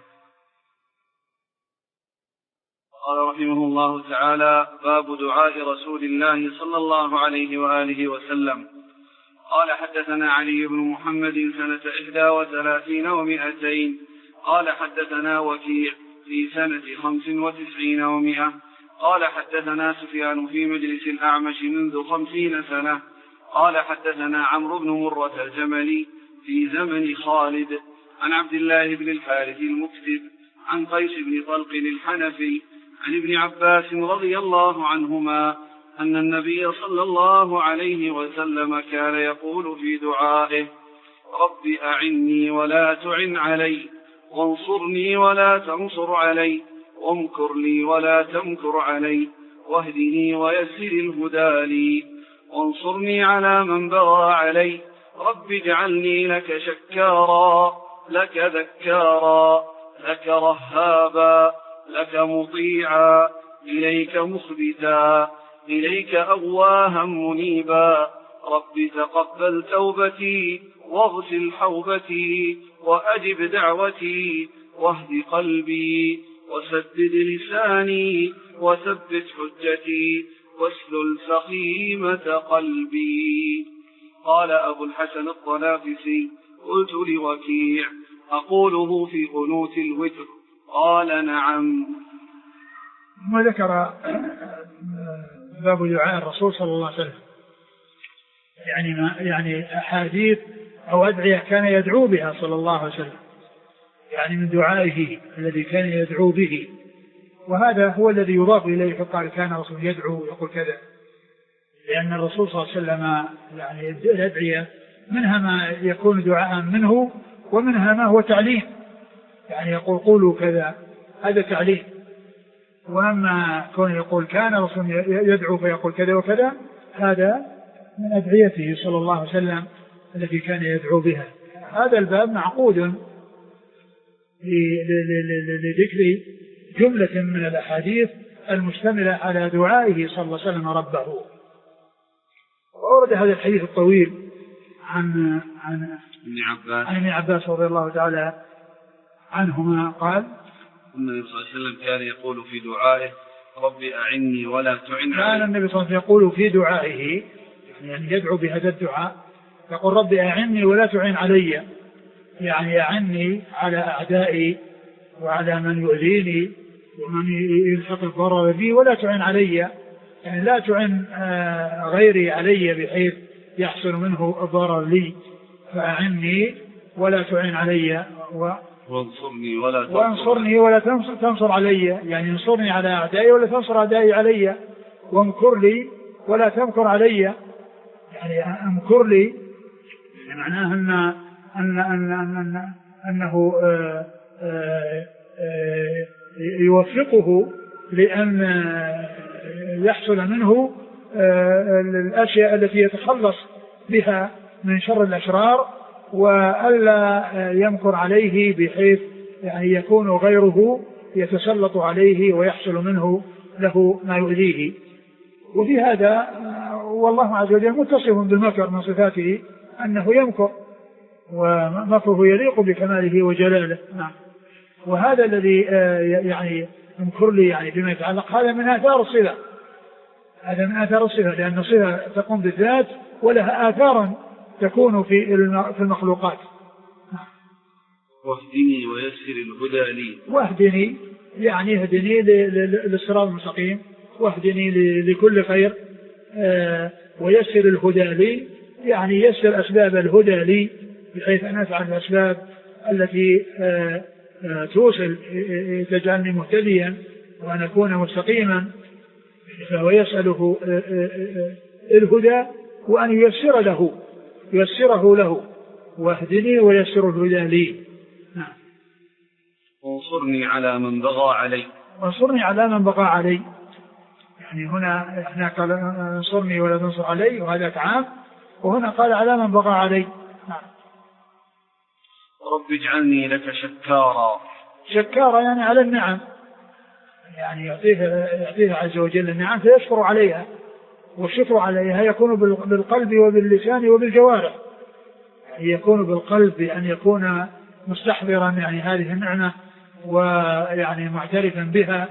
قال رحمه الله تعالى: باب دعاء رسول الله صلى الله عليه وآله وسلم. قال حدثنا علي بن محمد سنة إحدى وثلاثين ومائتين قال حدثنا وكيع في سنة خمس وتسعين ومائة قال حدثنا سفيان في مجلس الأعمش منذ خمسين سنة قال حدثنا عمرو بن مرة الجملي في زمن خالد عن عبد الله بن الحارث المكتب عن قيس بن طلق الحنفي عن ابن عباس رضي الله عنهما أن النبي صلى الله عليه وسلم كان يقول في دعائه: رب أعني ولا تعن علي، وانصرني ولا تنصر علي، وامكر لي ولا تمكر علي، واهدني ويسر الهدى لي، وانصرني على من بغى علي، رب اجعلني لك شكارا، لك ذكارا، لك رهابا، لك مطيعا، إليك مخبتا، إليك أواها منيبا، رب تقبل توبتي واغسل حوبتي وأجب دعوتي واهد قلبي وسدد لساني وثبت حجتي واسلل سخيمة قلبي. قال أبو الحسن الطنافسي: قلت لوكيع: أقوله في قنوت الوتر؟ قال: نعم. وذكر باب دعاء الرسول صلى الله عليه وسلم، يعني ما يعني أحاديث أو أدعية كان يدعو بها صلى الله عليه وسلم، يعني من دعائه الذي كان يدعو به، وهذا هو الذي يضاف إليه فقال كان الرسول يدعو يقول كذا، لأن الرسول صلى الله عليه وسلم يعني الأدعية منها ما يكون دعاء منه ومنها ما هو تعليم، يعني يقول قولوا كذا هذا تعليم، وأما كون يقول كان الرسول يدعو فيقول كذا وكذا هذا من أدعيته صلى الله عليه وسلم التي كان يدعو بها. هذا الباب معقود لذكر جملة من الأحاديث المشتملة على دعائه صلى الله عليه وسلم ربه. وأورد هذا الحديث الطويل عن عن ابن عباس عن ابن عباس رضي الله تعالى عنهما قال: النبي صلى الله عليه وسلم كان يقول في دعائه: رب أعني ولا تعن علي. كان النبي صلى الله عليه وسلم يقول في دعائه، يعني يدعو بهذا الدعاء، يقول: رب أعني ولا تعن علي، يعني أعني على أعدائي وعلى من يؤذيني ومن يلحق الضرر بي، ولا تعن علي، يعني لا تعن غيري علي بحيث يحصل منه الضرر لي، فأعني ولا تعن علي و وانصرني ولا تنصر, وانصرني ولا تنصر, تنصر علي، يعني انصرني على أعدائي ولا تنصر أعدائي علي، وامكر لي ولا تمكر علي، يعني امكر لي معناه أن أن أن أن أنه آآ آآ يوفقه لأن يحصل منه الأشياء التي يتخلص بها من شر الأشرار، وألا يمكر عليه بحيث يعني يكون غيره يتسلط عليه ويحصل منه له ما يؤذيه. وفي هذا والله عز وجل متصف بالمكر من صفاته أنه يمكر، ومكره يليق بكماله وجلاله. نعم. وهذا الذي يعني امكر لي يعني بما يتعلق، هذا من آثار الصلة، هذا من آثار الصلة، لأن الصلة تقوم بالذات ولها آثار تكون في في المخلوقات. واهدني ويسر الهدى لي، واهدني يعني اهدني للصراط المستقيم، واهدني لكل خير، ويسر الهدى لي يعني يسر أسباب الهدى لي بحيث أن أفعل الأسباب التي توصل تجعلني مهتديا وأن أكون مستقيما، فهو يسأله الهدى وأن ييسر له ييسره له، واهدني ويسر الهدى لي. نعم. وانصرني على من بغى علي، وانصرني على من بغى علي، يعني هنا هناك قال انصرني ولا تنصر علي وهذا عام، وهنا قال على من بغى علي. نعم. رب اجعلني لك شكارا، شكارا يعني على النعم، يعني يعطيها يعطيها عز وجل النعم فيشكر عليها، والشكر عليها يكون بالقلب وباللسان وبالجوارح، يعني يكون بالقلب بأن يكون مستحضرا يعني هذه النعمة ويعني معترفا بها،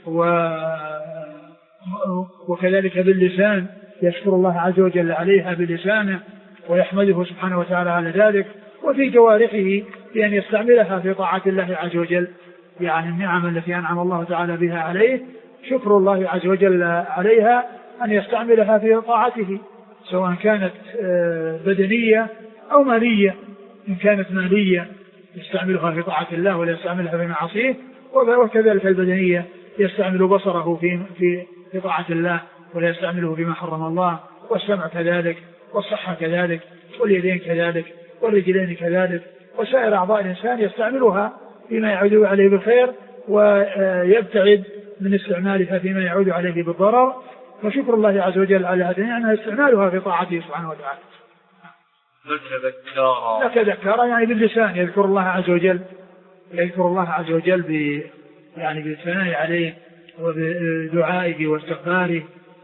وكذلك باللسان يشكر الله عز وجل عليها بلسانه ويحمده سبحانه وتعالى على ذلك، وفي جوارحه بأن يستعملها في طاعة الله عز وجل، يعني النعم التي أنعم الله تعالى بها عليه شكر الله عز وجل عليها أن يستعملها في طاعته، سواء كانت بدنية أو مالية. إن كانت مالية يستعملها في طاعة الله ولا يستعملها في معاصيه، وكذلك البدنية يستعمل بصره في في في طاعة الله ولا يستعمله فيما حرم الله، والسمع كذلك، والصحة كذلك، واليدين كذلك، والرجلين كذلك، وسائر أعضاء الإنسان يستعملها فيما يعود عليه بالخير ويبتعد من استعمالها فيما يعود عليه بالضرر. فشكر الله عز وجل على هذه النعمة استعمالها في طاعته سبحانه وتعالى. لك ذكارا، لك ذكارا يعني باللسان يذكر الله عز وجل، يذكر الله عز وجل ب يعني بالثناء عليه وبدعائه واستغفاره.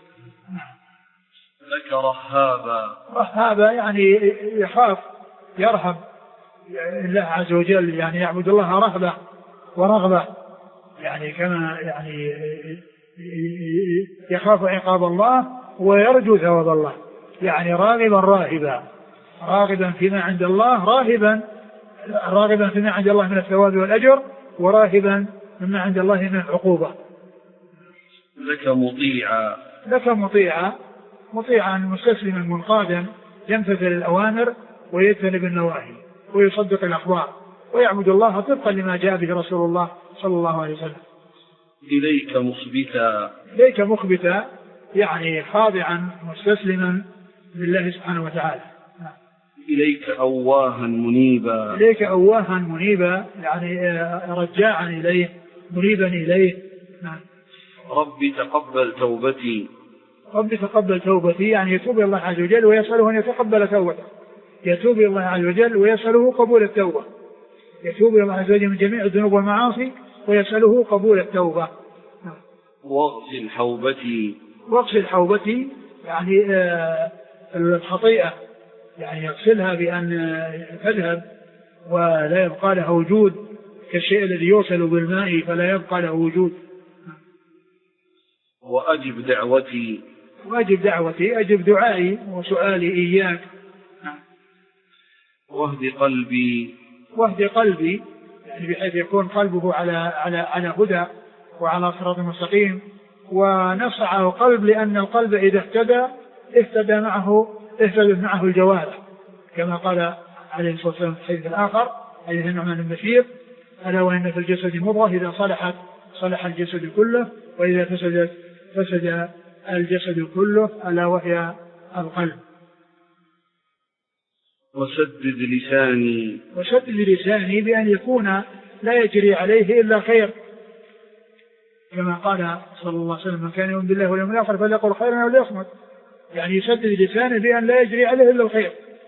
لك رهابا، رهابا يعني يخاف يرهب الله عز وجل، يعني يعبد الله رهبة ورغبة، يعني كما يعني يخاف عقاب الله ويرجو ثواب الله، يعني راغبا راهبا، راغبا فيما عند الله، راهبا راغبا فيما عند الله من الثواب والأجر، وراهبا مما عند الله من العقوبة. لك مطيعا، لك مطيعا، مطيعا مستسلما منقادا يمتثل الأوامر ويجتنب النواهي ويصدق الأخبار ويعبد الله طبقا لما جاء به رسول الله صلى الله عليه وسلم. إليك مخبتا، إليك مخبتا يعني خاضعا مستسلما لله سبحانه وتعالى. إليك أواها منيبا، إليك أواها منيبا يعني رجاعا إليه منيبا إليه. نعم. ربي تقبل توبتي، ربي تقبل توبتي يعني يتوب الله عز وجل ويسأله أن يتقبل توبته، يتوب الله عز وجل ويسأله قبول التوبة، يتوب الله عز وجل من جميع الذنوب والمعاصي ويسأله قبول التوبة. واغسل حوبتي، واغسل حوبتي يعني آه الخطيئة، يعني يغسلها بأن تذهب ولا يبقى لها وجود، كالشيء الذي يوصل بالماء فلا يبقى له وجود. وأجب دعوتي، وأجب دعوتي أجب دعائي وسؤالي إياك. واهد قلبي، واهد قلبي يعني بحيث يكون قلبه على على على هدى وعلى صراط مستقيم، ونصعه قلب لأن القلب إذا اهتدى اهتدى معه اهتدت معه الجوارح، كما قال عليه الصلاة والسلام في الحديث الآخر حديث النعمان بن بشير: ألا وإن في الجسد مضغة إذا صلحت صلح الجسد كله وإذا فسدت فسد الجسد كله ألا وهي القلب. وسدد لساني، وسدد لساني بأن يكون لا يجري عليه إلا خير، كما قال صلى الله عليه وسلم: من كان يؤمن بالله واليوم الآخر فليقل خيرا أو ليصمت، يعني يسدد لسانه بأن لا يجري عليه إلا الخير،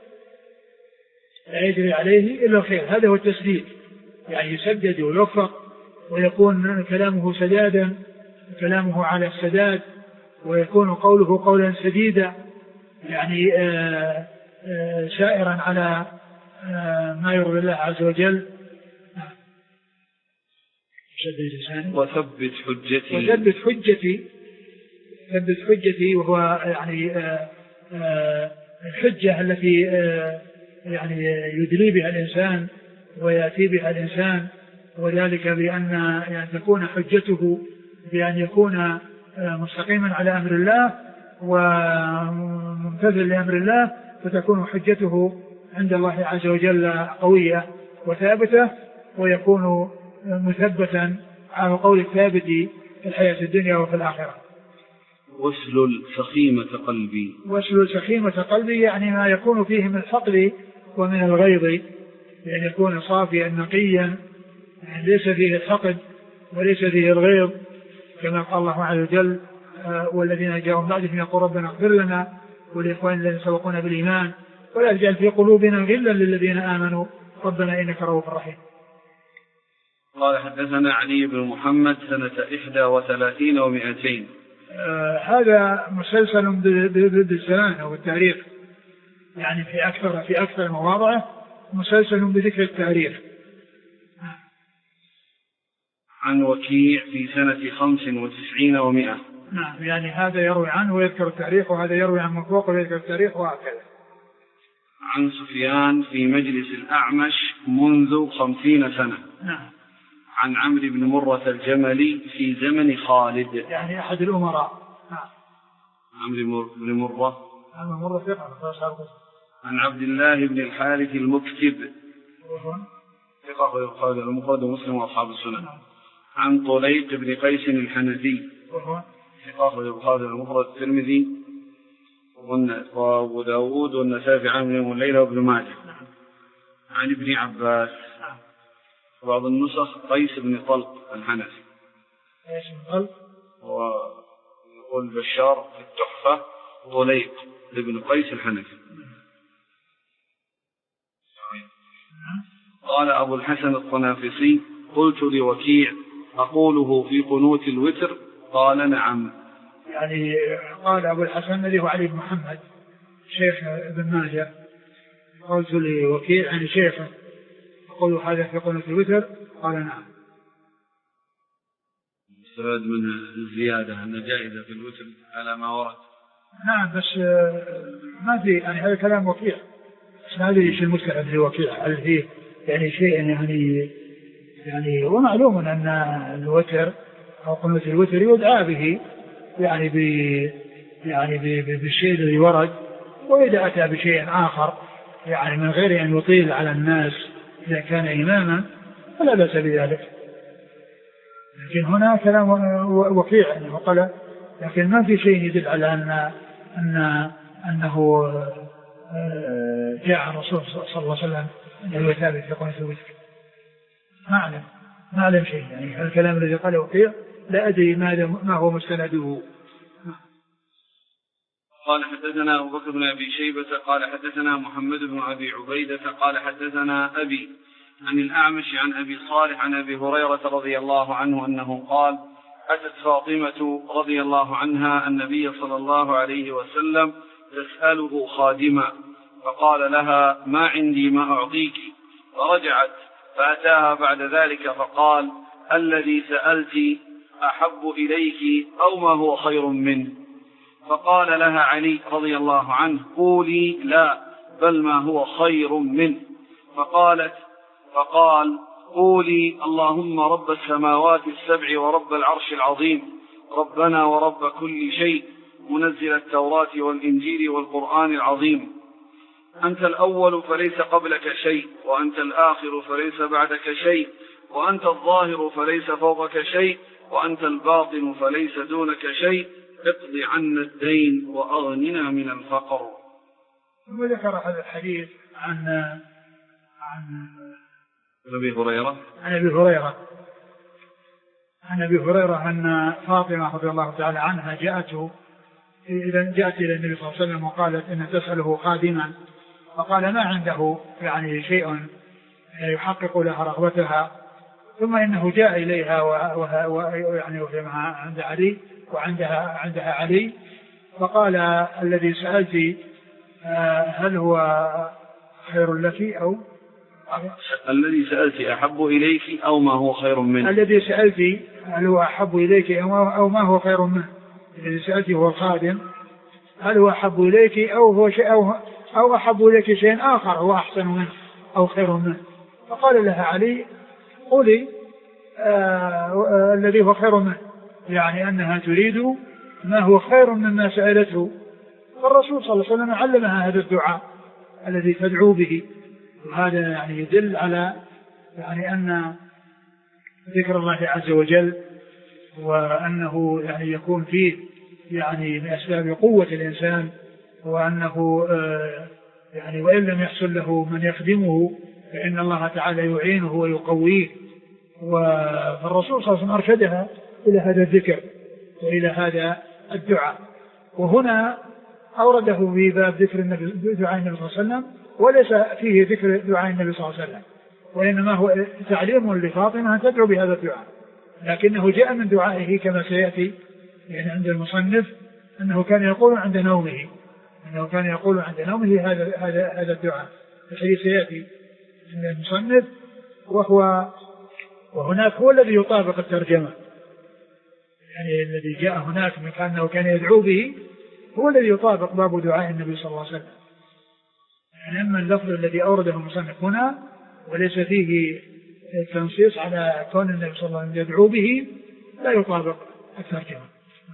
لا يجري عليه إلا الخير، هذا هو التسديد، يعني يسدد ويوفق ويكون كلامه سدادا، كلامه على السداد، ويكون قوله قولا سديدا، يعني آآ آآ سائرا على ما يرضي الله عز وجل. شدد لساني وثبت حجتي وثبت حجتي ثبت حجتي وهو يعني آآ آآ الحجة التي يعني يدلي بها الإنسان ويأتي بها الإنسان، وذلك بأن يعني تكون حجته بأن يكون مستقيما على أمر الله وممتثل لأمر الله، فتكون حجته عند الله عز وجل قوية وثابتة، ويكون مثبتا على القول الثابت في الحياة الدنيا وفي الآخرة. واسلل سخيمة قلبي واسلل سخيمة قلبي يعني ما يكون فيه من الحقد ومن الغيظ، يعني يكون صافيا نقيا، يعني ليس فيه الحقد وليس فيه الغيظ، كما قال الله عز وجل آه والذين جاءوا من بعدهم يقول ربنا اغفر لنا ولإخواننا الذين سبقونا بالإيمان ولا تجعل في قلوبنا غلا للذين آمنوا ربنا إنك رؤوف رحيم. قال حدثنا علي بن محمد سنة إحدى وثلاثين ومئتين. آه هذا مسلسل بالزمان أو بالتاريخ، يعني في أكثر في أكثر مواضعه مسلسل بذكر التاريخ. عن وكيع في سنة خمس وتسعين ومئة. نعم، يعني هذا يروي عنه ويذكر التاريخ، وهذا يروي عن من فوق ويذكر التاريخ، وهكذا. عن سفيان في مجلس الأعمش منذ خمسين سنة. نعم. عن عمرو بن مرة الجملي في زمن خالد، يعني أحد الأمراء. نعم. عمرو بن مرة. عمرو مرة ثقة. عن عبد الله بن الحارث المكتب ثقة يقال المفرد ومسلم وأصحاب السنن. نعم. عن طليق بن قيس الحنفي ثقة يقال المفرد الترمذي وأبو داود والنسائي في عام يوم الليلة وابن ماجه. نعم. عن ابن عباس. نعم. بعض النسخ قيس بن طلق الحنفي. قيس بن طلق. ويقول بشار في التحفة طليق بن قيس الحنفي. قال أبو الحسن الطنافسي قلت لوكيع أقوله في قنوت الوتر؟ قال نعم. يعني قال أبو الحسن الذي هو علي بن محمد شيخ ابن ماجه، قلت لوكيع يعني شيخه أقول هذا في قنوت الوتر؟ قال نعم. استفاد من الزيادة أن جائزة في الوتر على ما ورد. نعم، بس ما في يعني هذا كلام وكيع، بس ما أدري إيش المشكلة في وكيع، هل فيه يعني شيء يعني يعني ومعلوم أن الوتر أو قنوت الوتر يدعى به يعني ب يعني ب بالشيء الذي ورد، وإذا أتى بشيء آخر يعني من غير أن يطيل على الناس إذا كان إماما فلا بأس بذلك. لكن هنا كلام وكيع يعني وقال، لكن ما في شيء يدل على أن أن أنه جاء الرسول صلى الله عليه وسلم أنه يثابت في قنوت الوتر. ما أعلم ما أعلم شيء، يعني الكلام الذي قاله وكيع لا أدري ماذا ما هو مستنده. قال حدثنا أبو بكر بن أبي شيبة قال حدثنا محمد بن أبي عبيدة قال حدثنا أبي عن الأعمش عن أبي صالح عن أبي هريرة رضي الله عنه أنه قال أتت فاطمة رضي الله عنها النبي صلى الله عليه وسلم تسأله خادما فقال لها ما عندي ما أعطيك، فرجعت فأتاها بعد ذلك فقال الذي سألت أحب إليك أو ما هو خير منه؟ فقال لها علي رضي الله عنه قولي لا بل ما هو خير منه. فقالت فقال قولي اللهم رب السماوات السبع ورب العرش العظيم ربنا ورب كل شيء منزل التوراة والإنجيل والقرآن العظيم أنت الأول فليس قبلك شيء وأنت الآخر فليس بعدك شيء وأنت الظاهر فليس فوقك شيء وأنت الباطن فليس دونك شيء اقض عنا الدين وأغننا من الفقر. ثم ذكر هذا الحديث عن عن أبي هريرة عن أبي هريرة عن أبي هريرة أن فاطمة رضي الله تعالى عنها جاءته إذا جاءت إلى النبي صلى الله عليه وسلم وقالت إن تسأله خادما، فقال ما عنده يعني شيء يحقق لها رغبتها، ثم إنه جاء إليها ويعني وهي عند علي وعندها عندها علي فقال الذي سألت هل هو خير لك أو الذي سألت أحب إليك أو ما هو خير منه؟ الذي سألت هل هو أحب إليك أو ما هو خير منه؟ الذي سألت هو الخادم هل هو أحب إليك أو هو شيء أو, أو أحب إليك شيء آخر هو أحسن منه أو خير منه؟ فقال لها علي قولي آه الذي هو خير منه، يعني أنها تريد ما هو خير مما سألته. فالرسول صلى الله عليه وسلم علمها هذا الدعاء الذي تدعو به، وهذا يعني يدل على يعني أن ذكر الله عز وجل وأنه يعني يكون فيه يعني من أسباب قوة الإنسان، وأنه آه يعني وإن لم يحصل له من يخدمه فإن الله تعالى يعينه ويقويه. فالرسول صلى الله عليه وسلم أرشدها إلى هذا الذكر وإلى هذا الدعاء. وهنا أورده في باب ذكر النبي دعاء النبي صلى الله عليه وسلم، وليس فيه ذكر دعاء النبي صلى الله عليه وسلم، وإنما هو تعليم لفاطمة أن تدعو بهذا الدعاء، لكنه جاء من دعائه كما سيأتي يعني عند المصنف أنه كان يقول عند نومه أنه كان يقول عند نومه هذا هذا هذا الدعاء. الحديث سيأتي عند المصنف، وهو وهناك هو الذي يطابق الترجمة، يعني الذي جاء هناك من كأنه كان يدعو به هو الذي يطابق باب دعاء النبي صلى الله عليه وسلم. يعني أما اللفظ الذي أورده المصنف هنا وليس فيه تنصيص على كون النبي صلى الله عليه وسلم يدعو به لا يطابق الترجمة.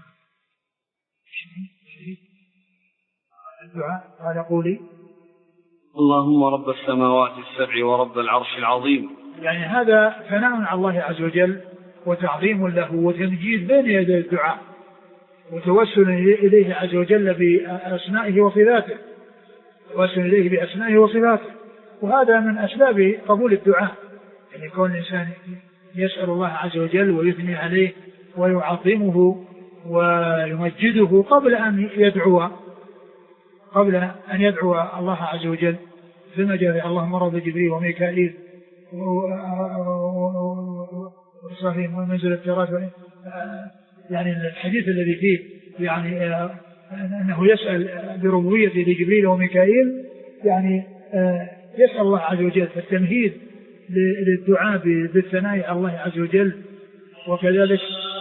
الدعاء قال قولي اللهم رب السماوات السبع ورب العرش العظيم. يعني هذا ثناء على الله عز وجل وتعظيم له وتمجيد بين يدي الدعاء وتوسل إليه عز وجل بأسمائه وصفاته توسل إليه بأسمائه وصفاته. وهذا من أسباب قبول الدعاء، يعني كون الإنسان يسأل الله عز وجل ويثني عليه ويعظمه ويمجده قبل أن يدعو قبل أن يدعو الله عز وجل. ثم جاء اللهم رب جبريل وميكائيل وإسرافيل ومنزل التوراة، يعني الحديث الذي فيه يعني أنه يسأل بربوبيته لجبريل وميكائيل، يعني يسأل الله عز وجل فالتمهيد للدعاء بالثناء على الله عز وجل، وكذلك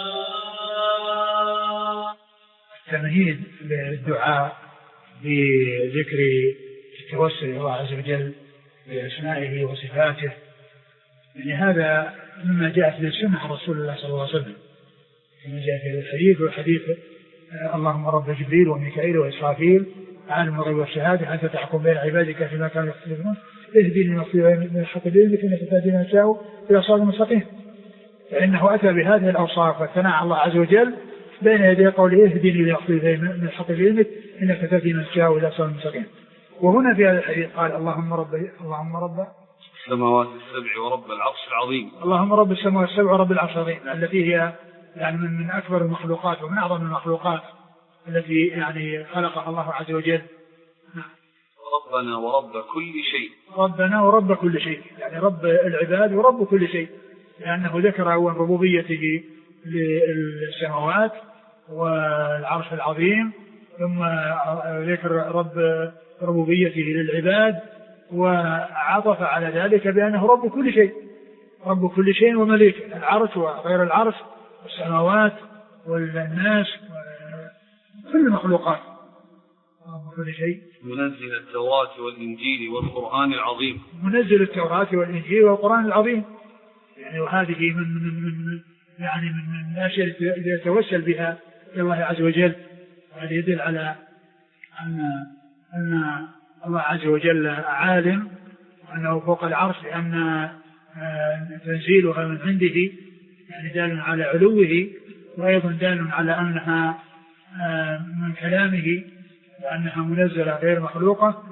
التمهيد للدعاء بذكر التوسل إلى الله عز وجل بأسمائه وصفاته. يعني هذا مما جاء في السنة عن رسول الله صلى الله عليه وسلم، كما جاء في الحديث والحديث اللهم رب جبريل وميكائيل وإسرافيل عالم الغيب والشهادة حتى تحكم بين عبادك فيما كانوا يختلفون اهدني من الحق بإذنك إنك تهدي من تشاء إلى صراط مستقيم. فإنه أتى بهذه الأوصاف والثناء على الله عز وجل بين يدي قوله اهدني من الحق بإذنك إنك تهدي من تشاء إلى صراط مستقيم. وهنا في هذا الحديث قال اللهم رب اللهم رب السماوات السبع ورب العرش العظيم. اللهم رب السماوات السبع ورب العرش العظيم، التي هي يعني من, من أكبر المخلوقات ومن أعظم المخلوقات التي يعني خلقها الله عز وجل. ربنا ورب كل شيء. ربنا ورب كل شيء، يعني رب العباد ورب كل شيء، لأنه ذكر أول ربوبيته للسماوات والعرش العظيم، ثم ذكر رب ربوبيته للعباد، وعطف على ذلك بأنه رب كل شيء، رب كل شيء ومليك العرش وغير العرش والسماوات والناس وكل المخلوقات رب كل شيء. منزل التوراة والإنجيل والقرآن العظيم. منزل التوراة والإنجيل والقرآن العظيم، يعني وهذه من من من يعني من الأشياء التي يتوسل بها إلى الله عز وجل. هذا يدل على أن أن الله عز وجل عالم وأنه فوق العرش، لأن تنزيلها من عنده يعني دال على علوه، وأيضا دال على أنها من كلامه وأنها منزلة غير مخلوقة.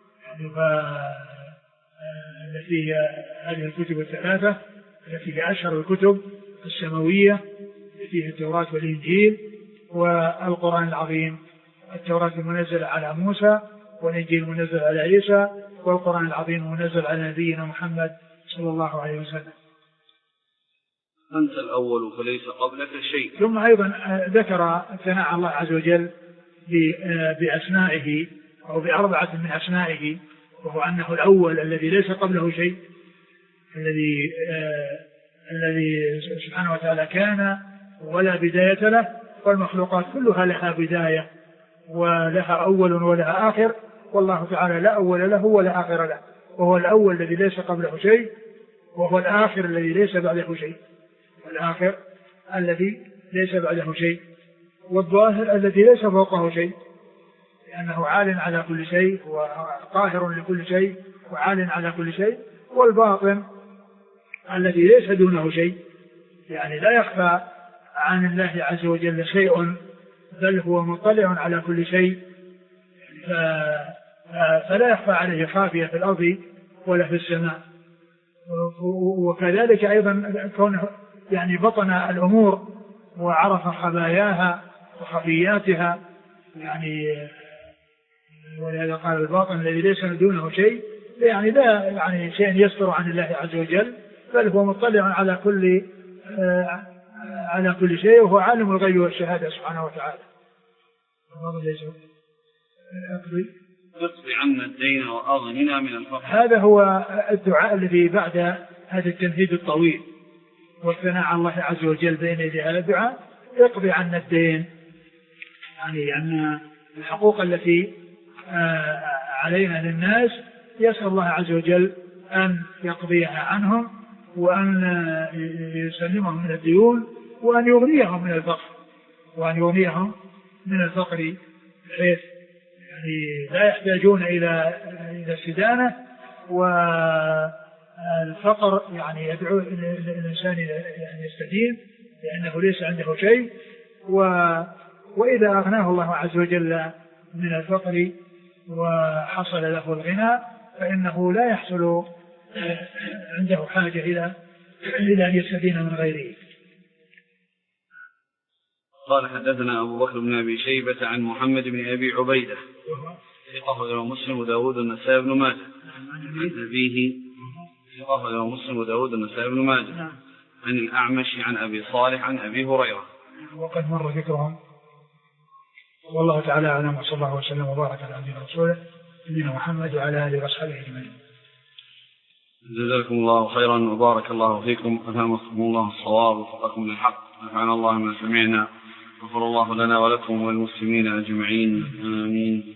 التي هي هذه الكتب الثلاثة التي هي أشهر الكتب السماوية التي هي التوراة والإنجيل والقرآن العظيم. التوراة المنزلة على موسى، والإنجيل منزل على عيسى، والقرآن العظيم منزل على نبينا محمد صلى الله عليه وسلم. أنت الأول فليس قبلك شيء. ثم أيضا ذكر ثناء الله عز وجل بأسمائه أو بأربعة من أسمائه، وهو أنه الأول الذي ليس قبله شيء، الذي آه الذي سبحانه وتعالى كان ولا بداية له، والمخلوقات كلها لها بداية ولها أول ولها آخر، والله تعالى لا أول له ولا آخر له، وهو الأول الذي ليس قبله شيء، وهو الآخر الذي ليس بعده شيء، والآخر الذي ليس بعده شيء، والظاهر الذي ليس فوقه شيء، لأنه عال على كل شيء وقاهر لكل شيء وعال على كل شيء، والباطن الذي ليس دونه شيء، يعني لا يخفى عن الله عز وجل شيء، بل هو مطلع على كل شيء، فلا يخفى عليه خافية في الأرض ولا في السماء. وكذلك أيضا كونه يعني بطن الأمور وعرف خباياها وخفياتها، يعني ولهذا قال الباطن الذي ليس دونه شيء، يعني لا يعني شيء يستر عن الله عز وجل، بل هو مطلع على كل آه على كل شيء، وهو عالم الغيب والشهادة سبحانه وتعالى. اقض عنا الدين وأغننا من الفقر. هذا هو الدعاء الذي بعد هذا التمهيد الطويل والثناء على الله عز وجل بين يدي هذا الدعاء: اقض عنا الدين، يعني أن الحقوق التي آه علينا للناس يسأل الله عز وجل أن يقضيها عنهم، وأن يسلمهم من الديون، وأن يغنيهم من الفقر وأن يغنيهم من الفقر بحيث يعني لا يحتاجون إلى إلى السدانة، والفقر يعني يدعو الإنسان أن يستدين لأنه ليس عنده شيء، وإذا أغناه الله عز وجل من الفقر وحصل له الغنى فإنه لا يحصل عنده حاجة إلى إلى أن يستدين من غيره. قال: حدثنا أبو بكر بن أبي شيبة عن محمد بن أبي عبيدة ثقة ومسلم وداود النسائي بن ماجه عن أبيه ثقة ومسلم وداود النسائي بن ماجه عن الأعمش عن أبي صالح عن أبي هريرة، وقد مر ذكرهم. والله تعالى أعلم، وصلى الله وسلم وبارك على عبده ورسوله نبينا محمد وعلى آله وصحبه أجمعين. جزاكم الله خيرا وبارك الله فيكم، ألهمكم الله الصواب ووفقكم للحق، نفعنا الله ما سمعنا، غفر الله لنا ولكم والمسلمين أجمعين، آمين.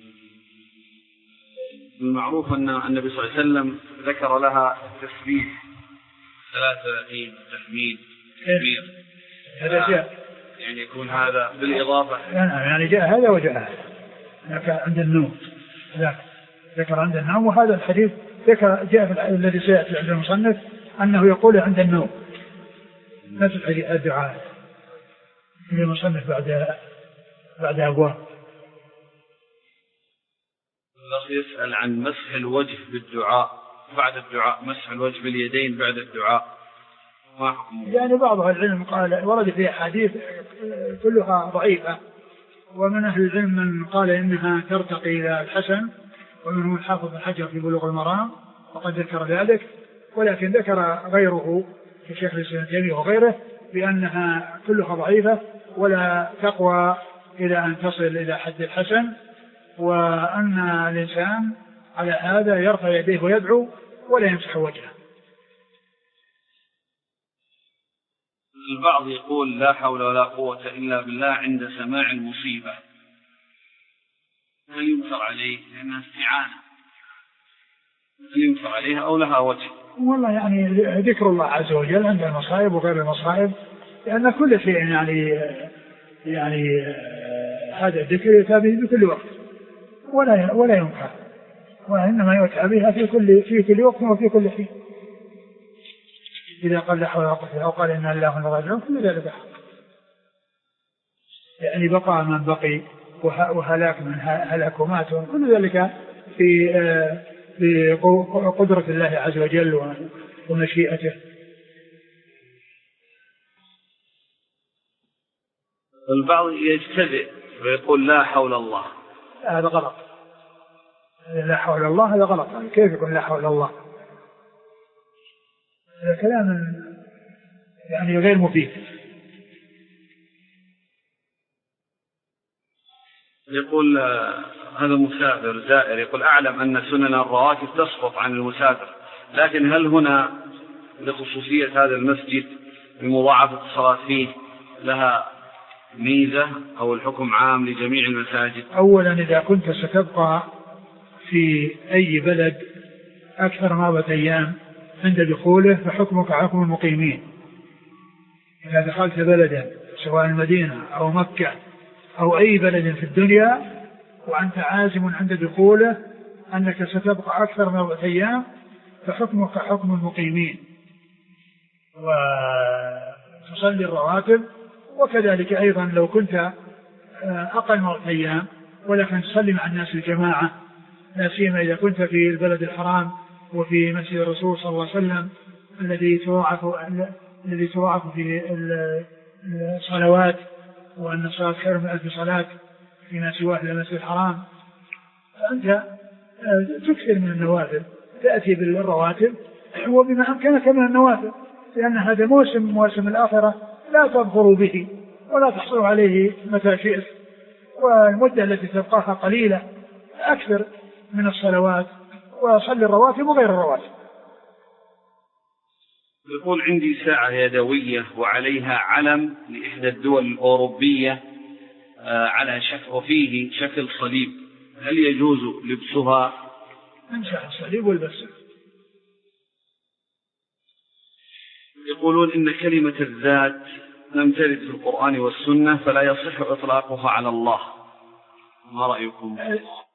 المعروف أن النبي صلى الله عليه وسلم ذكر لها تسبيح ثلاثة وثلاثين تحميد تكبير، هذا جاء يعني يكون هذا بالإضافة، يعني جاء هذا وجاء هذا عند النوم، ذكر عند النوم، وهذا الحديث ذكر جاء الذي سيأتي عند المصنف أنه يقول عند النوم، نفس الدعاء في المصنف بعد بعد أبواب. يسأل عن مسح الوجه بالدعاء بعد الدعاء، مسح الوجه باليدين بعد الدعاء، ما حكمه؟ يعني بعض العلم قال ورد في أحاديث كلها ضعيفة، ومن أهل العلم من قال إنها ترتقي إلى الحسن، ومنهم الحافظ بن حجر في بلوغ المرام وقد ذكر ذلك، ولكن ذكر غيره في شيخ الإسلام ابن تيمية وغيره بأنها كلها ضعيفة ولا تقوى إلى أن تصل إلى حد الحسن، وأن الإنسان على هذا يرفع يديه ويدعو ولا يمسح وجهه. البعض يقول لا حول ولا قوة إلا بالله عند سماع المصيبة، هل ينكر عليه لأنها استعانة؟ هل ينكر عليها أو لها وجه؟ والله يعني ذكر الله عز وجل عند المصائب وغير المصائب، لأن كل شيء يعني يعني هذا الذكر يتابع بكل وقت ولا ولا ينكر، وإنما يتابع بها في كل في كل وقت وفي كل حين. إذا قال لا حول ولا قوة أو قال إن الله لا راجعون كل ذلك حق، يعني بقاء من بقي وهلاك من هلاك ومات، كل ذلك في بقدرة الله عز وجل ومشيئته. البعض يجتزئ ويقول لا حول الله، هذا غلط، لا حول الله هذا غلط، كيف يكون لا حول الله؟ هذا كلام يعني غير مفيد. يقول هذا مسافر زائر، يقول أعلم أن سنن الرواتب تسقط عن المسافر، لكن هل هنا لخصوصية هذا المسجد بمضاعفة الصلاة فيه لها ميزة أو الحكم عام لجميع المساجد؟ أولا إذا كنت ستبقى في أي بلد أكثر من أربعة أيام عند دخوله فحكمك حكم المقيمين. إذا دخلت بلدا سواء المدينة أو مكة أو أي بلد في الدنيا وأنت عازم عند دخوله أنك ستبقى أكثر من أربعة أيام فحكمك حكم المقيمين وتصلي الرواتب. وكذلك أيضا لو كنت أقل من أربعة أيام ولكن تصلي مع الناس الجماعة، لا سيما إذا كنت في البلد الحرام وفي مسجد الرسول صلى الله عليه وسلم الذي تضاعف الذي تضاعف في الصلوات، وأن الصلاة خير من ألف صلاة فيما سواه المسجد الحرام، فأنت تكثر من النوافل، تأتي بالرواتب وبما أمكنك من النوافل، لأن هذا موسم مواسم الآخرة لا تظفر به ولا تحصل عليه متى شئت، والمدة التي تبقاها قليلة، أكثر من الصلوات وصلي الرواتب وغير الرواتب. يقول عندي ساعة يدوية وعليها علم لإحدى الدول الأوروبية على شكل وفيه شكل صليب، هل يجوز لبسها؟ امسح الصليب والبسه. يقولون إن كلمة الذات لم ترد في القرآن والسنة فلا يصح إطلاقها على الله، ما رأيكم؟